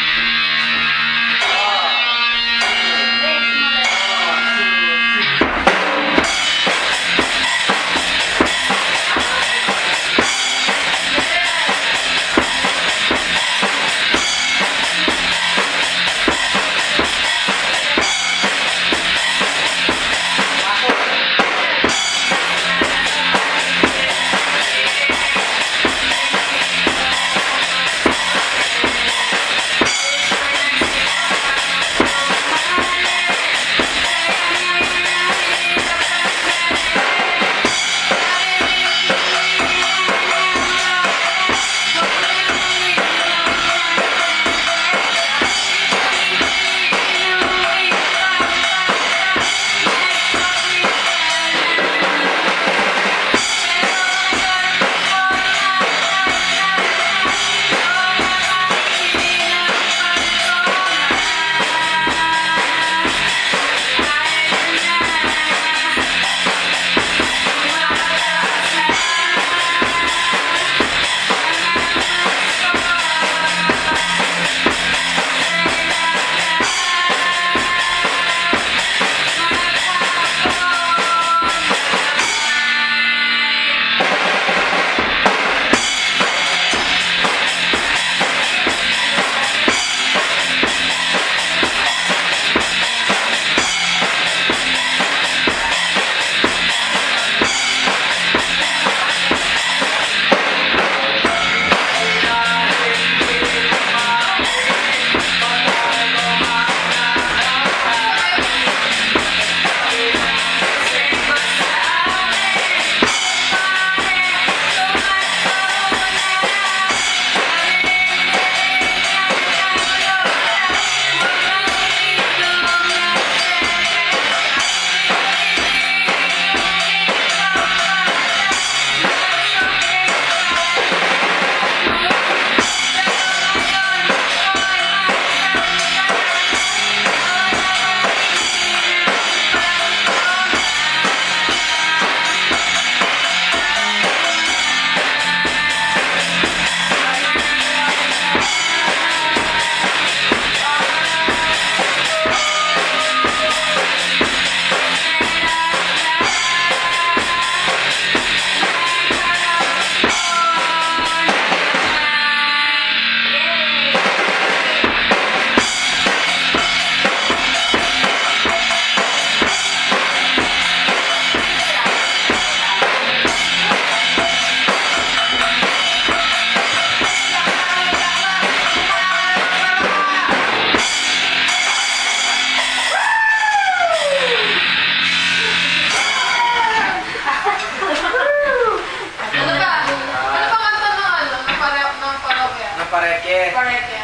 Pareke. Pareke.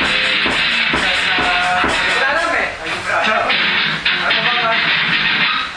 Wala alam eh. Ano ba ba?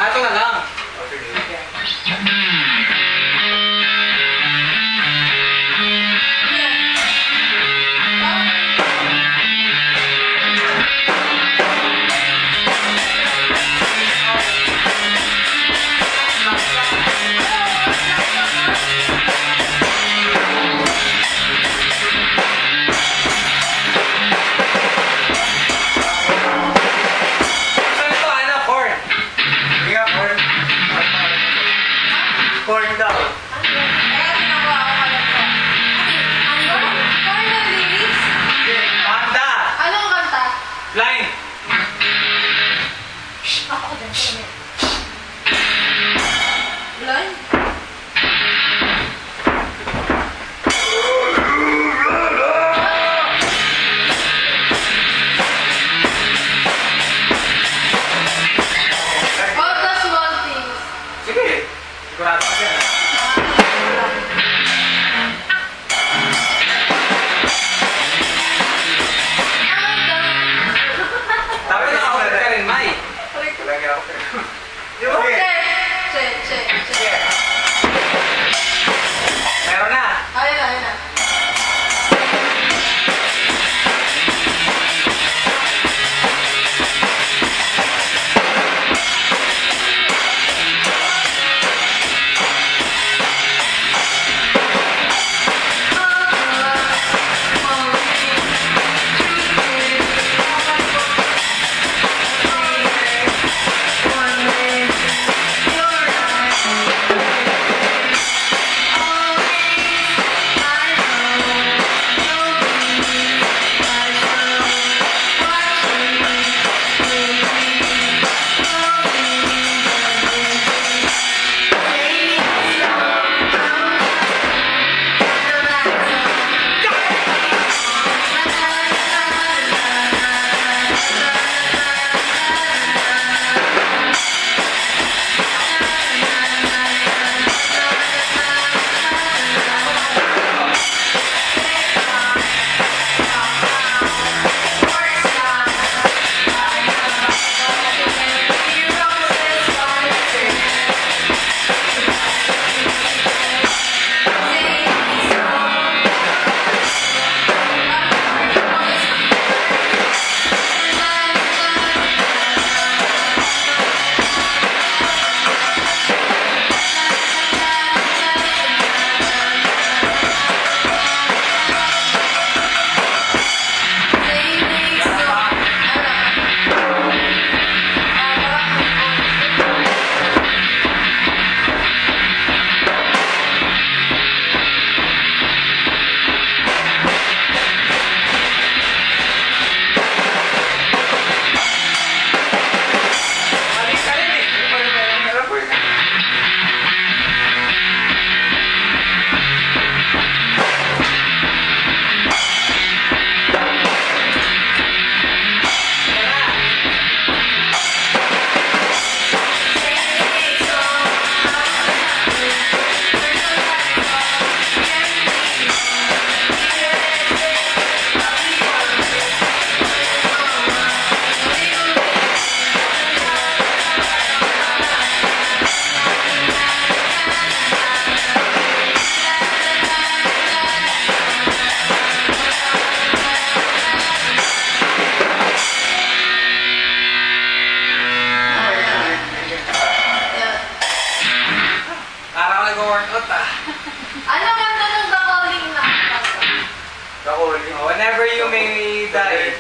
Kauli. Oh, whenever you may die.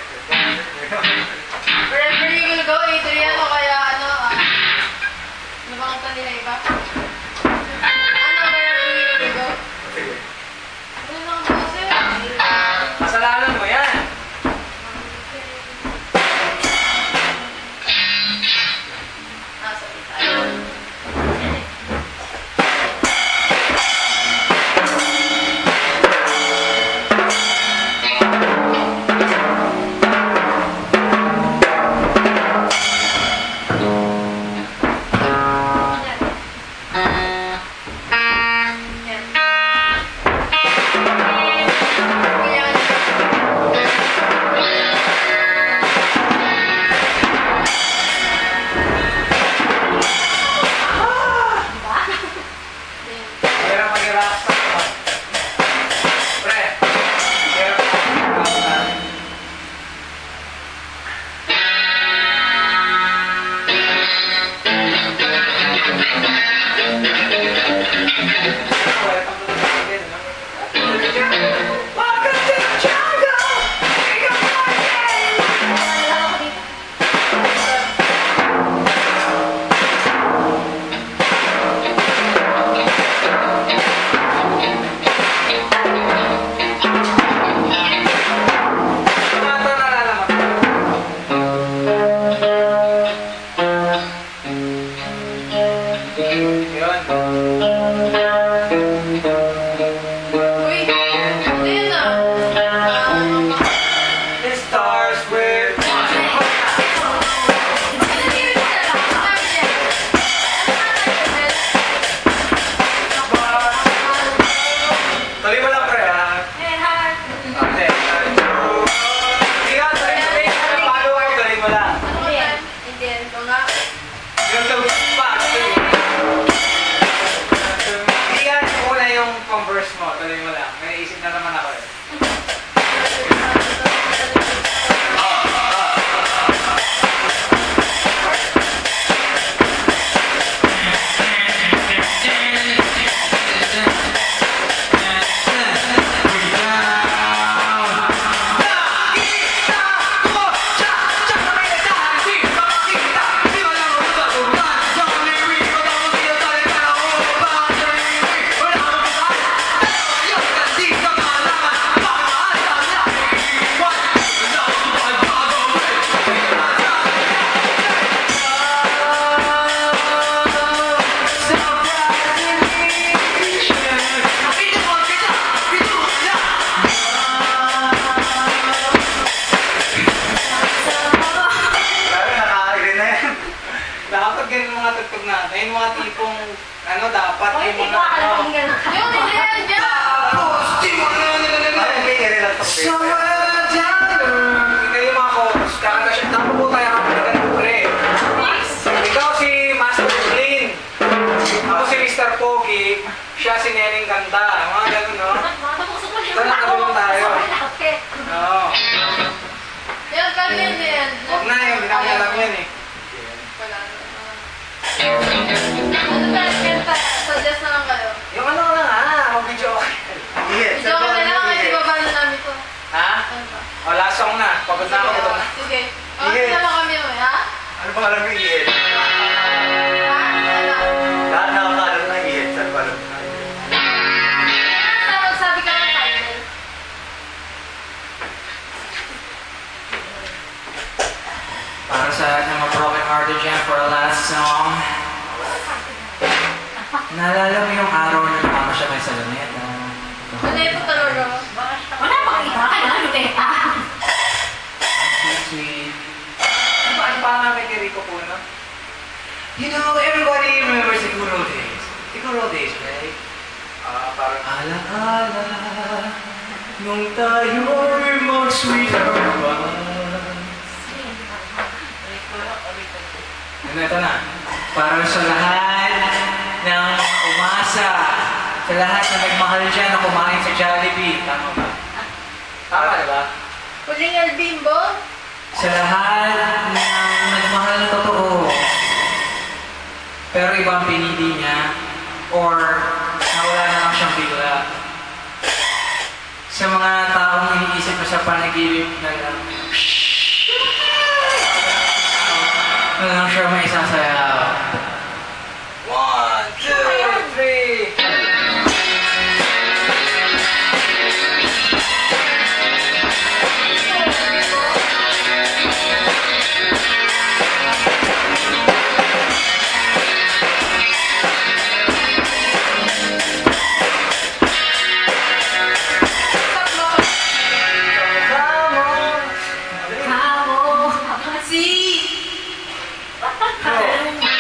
Wherever you will go, Adrian, o kaya ano, ah. Ano bang kanta nila iba? Ano, wherever you will go? Sige. Ano lang ang boses? Kasalanan mo yan. Ah, sabi tayo. Pero mag-i-rock sa ako. Pre, pero mag-i-rock sa Welcome to the jungle! Take a party! Ano ito naalala mo? Yun. Uy, ano yun ah? Ah, mga... The stars were Tuloy mo lang, pre, ha? Okay. Sige nga, tuloy mo lang. Paano kayo, tuloy mo lang. Hindi, ito nga. Yung tawid pa. Sige nga, una yung converse mo. Tuloy mo lang. May isip na naman ako eh. Sabi, naka-agree na yan. Dapat ganun mga tugtog natin. Yung mga tipong, ano, dapat yung mga, ano, Yung hindi yan dyan! Parang may i-relax ang face. Somewhere down the road. Ito yung mga chorus. Kakanta siya. Dapat po tayo kapalitan ng pre. Ikaw si Master Flynn. Ako si Mister Pogi. Siya si Neneng Kanta. Mga ganun, no? Sana nakabulong tayo. Oo. Yan, kami yan yan. Huwag na yun. Hindi namin alam yan eh. Ano ba, kanta? Suggest na lang kayo. Yung ano na nga. Mag video. Yes, Video ka na lang kasi yes. baba na namin to. Ha? Ano ba? O, last song na. Pagod na ako. Ito na. Sige. Oh, Yes. sige lang kami mo, ha? Ano ba alam yung i-hit? Ha? Ano? Lahat nakakaalam na i-hit. Saan ba alam na i-hit? Basta magsabi ka ng title. Para sa mga broken hearted dyan for a last song. Naalala mo yung araw na nakama siya kay Saloneta? Ano ito talaga? Wala pang iba, kailangan teta. Sweet, sweet. Ano ba? Ano pa nga kay Rico Puno? You know, everybody remembers the good old days. The good old days, right? Ah, parang Ala-ala, nung tayo'y mag-sweetheart. Ano ito na? Para sa lahat ng umasa, sa lahat na nagmahal dyan na kumain sa Jollibee. Tama ba? Tama diba? Huling El Bimbo? Sa lahat ng nagmahal na totoo, pero ibang pinili niya, or nawala na lang siyang bigla. Sa mga mo sa panaginip na lang. Na lang siya may sasayaw. One, two, three. Si!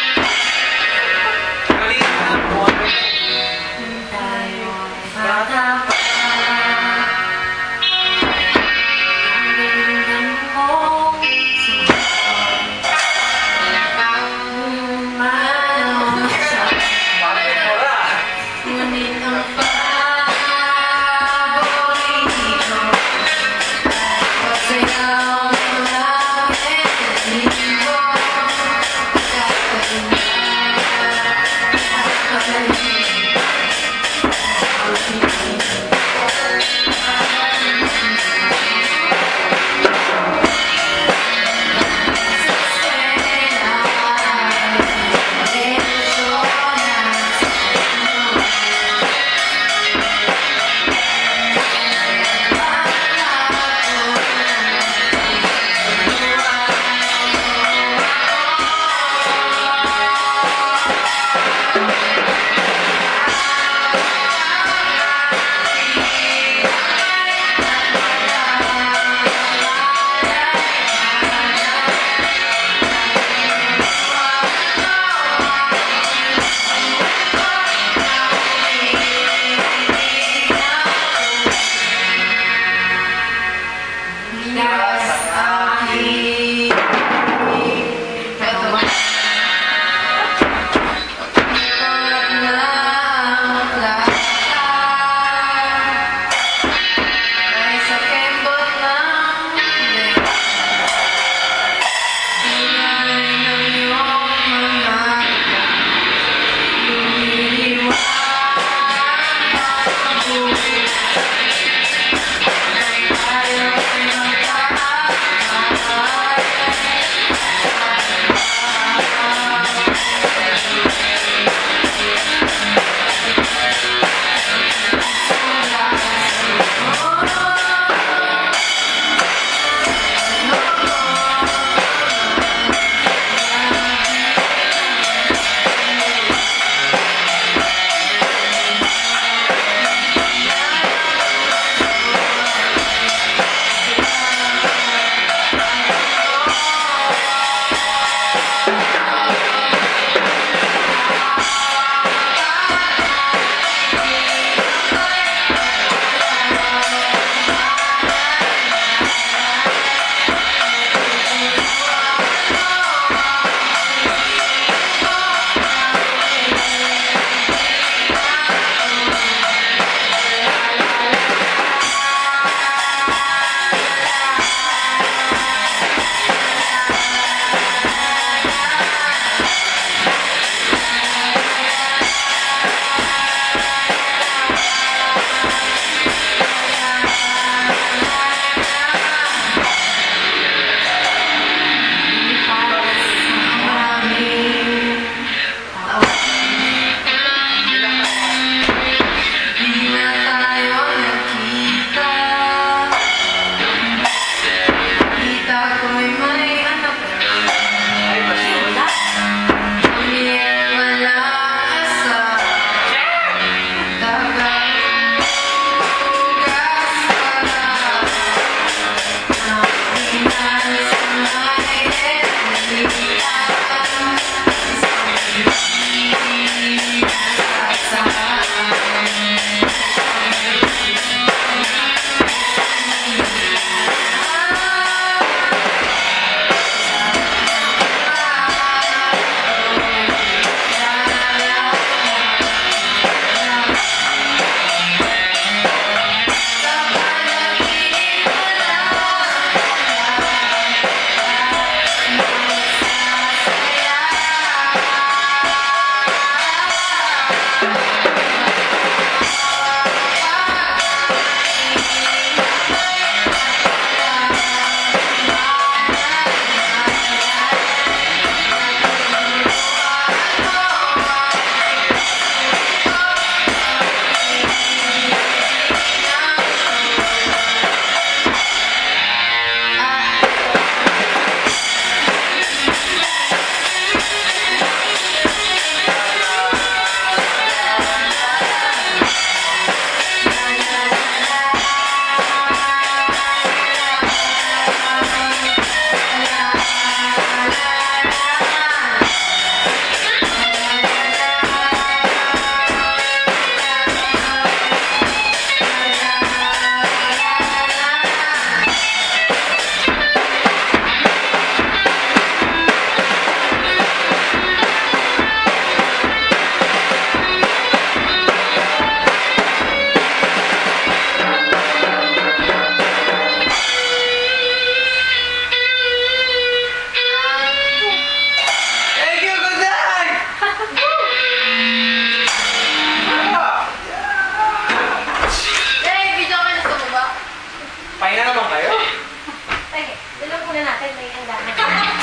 Kumain na naman kayo. Sige, dalaw muna natin. May handa na.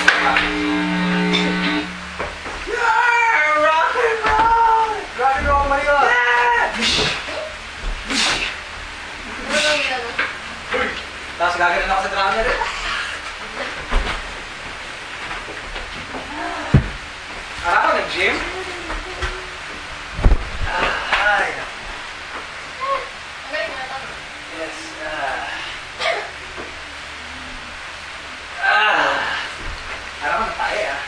Yeah! Rock and roll! Rock and roll, Mario! Ano bang ginagawa? Tapos gagawin ako sa drama rin. Araw, nag-gym? Ay! Ang galing mo na ito. Yes. Ah. Ah. Araw, natae ah.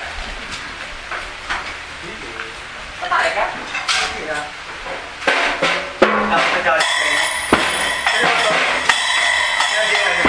Natae ka? Hindi na. Tapos na Jollibee kayo. Pero ito, kaya di ano.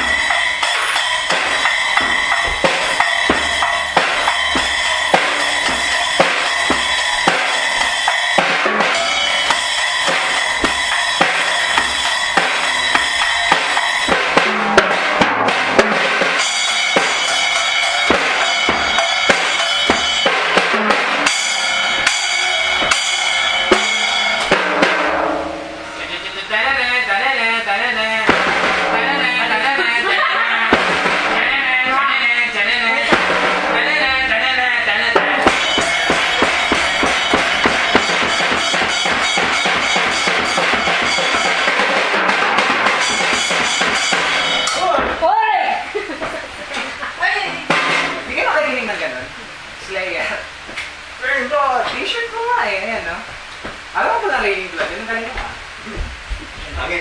Hindi ka nakikinig ng ganun? Slayer. Pero ito, T-shirt mo nga eh. Ayan, no? Alam mo pala raining blood. Yun ang kanina ka. okay.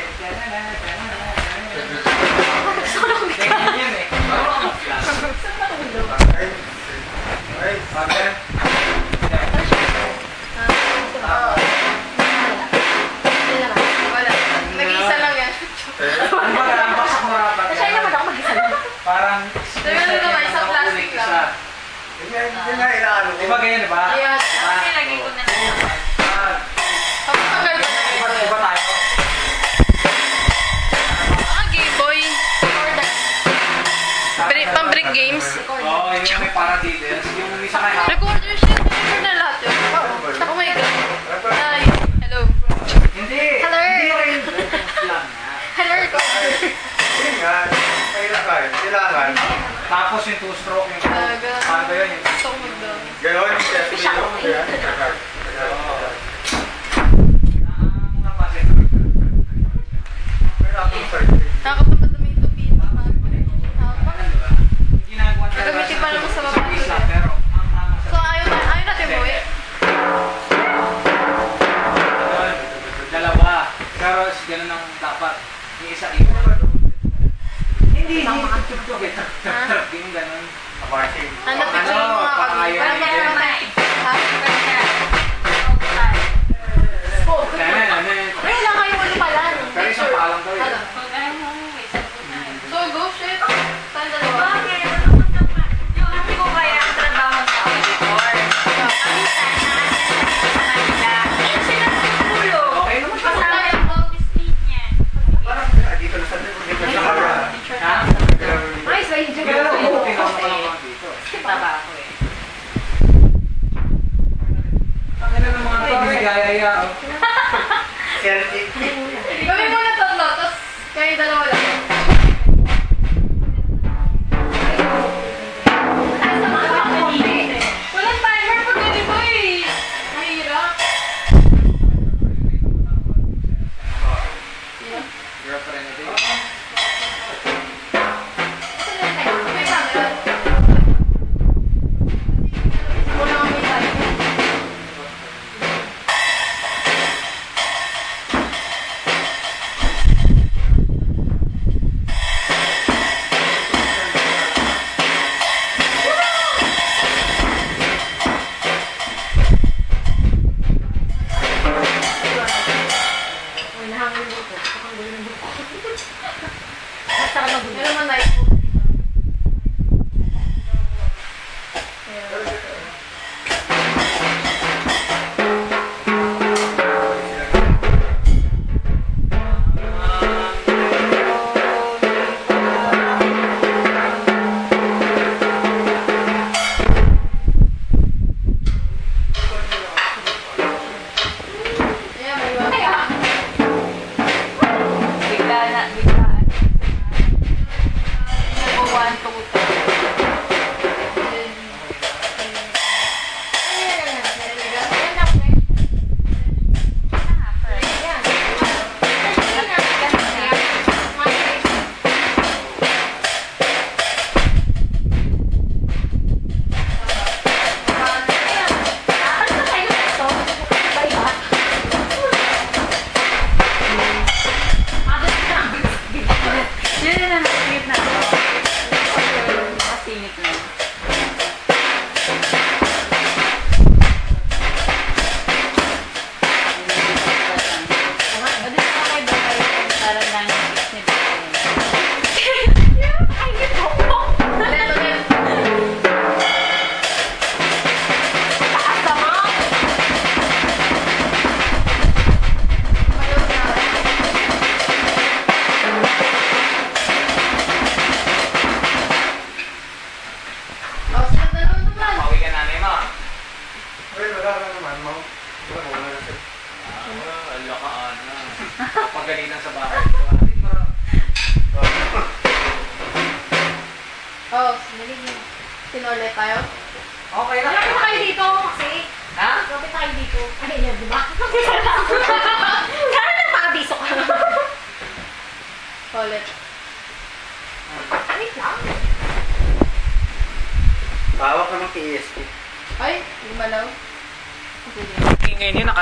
Tingnan yan eh. Bago ako mag-flash. Ay, ay, Pagka. Wala. Nag-iisa lang yan. Ano ba ka? Ang basak mo rapat. Kasi naman ako mag-isa lang. Parang... Sabi mo naman, isang plastic lang. Isa. yun nga, yun nga inaano ko. Di ba ganyan, di ba? Ayan. Ah, Nilagay ko na lang. ah, Tapos ang ganda na Iba, ito. iba tayo. Ah, Game Boy. Or that. Break, pang break games. Oo, yun yung may paradiddles. Yung isa kay Hap. Recorder siya. Record na lahat yun. Oh my God. Ay, hello. Hindi. Hello. Hindi rin. Lang nga. Hello, recorder. Yun nga, kailangan, kailangan. Tapos yung two-stroke yung... Talaga. Paano ba yun? Yung... Gusto ko mag-dami. Ganon, kaya sumilong mo yan. Ang napasin. Pero ako surgery. Nakakapunta naman yung tupi. Haba. Yung ginagawa nila Gagamitin pa naman sa baba. isa, pero ang tama sa... So, ayaw, na, ayaw natin mo eh. Dalawa. Pero ganun ang dapat. Yung isa iwan. Hindi, hindi. Tuk-tuk eh. Tuk-tuk. Yung ganun. Marching. Ano, picture mo nga kami. Parang meron na eh. Ha? Ganun, ganun. Ay, wala kayo ulo pala. no? Pero isang paalam daw yun. Alam. Pag ayaw mo, may sagot na eh. So, go, shit. Saan dalawa? Bakit? Yung ate ko kaya ang trabaho sa auditor. Minsan, nakasya sa kanila. Yun sila tulog. Okay naman siya. Kasama yung office mate niya. Parang dito na sa dito sa camera. Ha? Ay, so, hindi Hindi ko alam na kung tingnan mo lang dito. Baba ako eh. Dali mo. Sinulit tayo? Okay lang. Lapit na kayo dito kasi. Ha? Lapit tayo dito. Ay, yan, di ba? Kaya na maabiso ka. Ulit. Wait lang. Hawak naman kay E S P. Ay, gumalaw. Ngayon yun, naka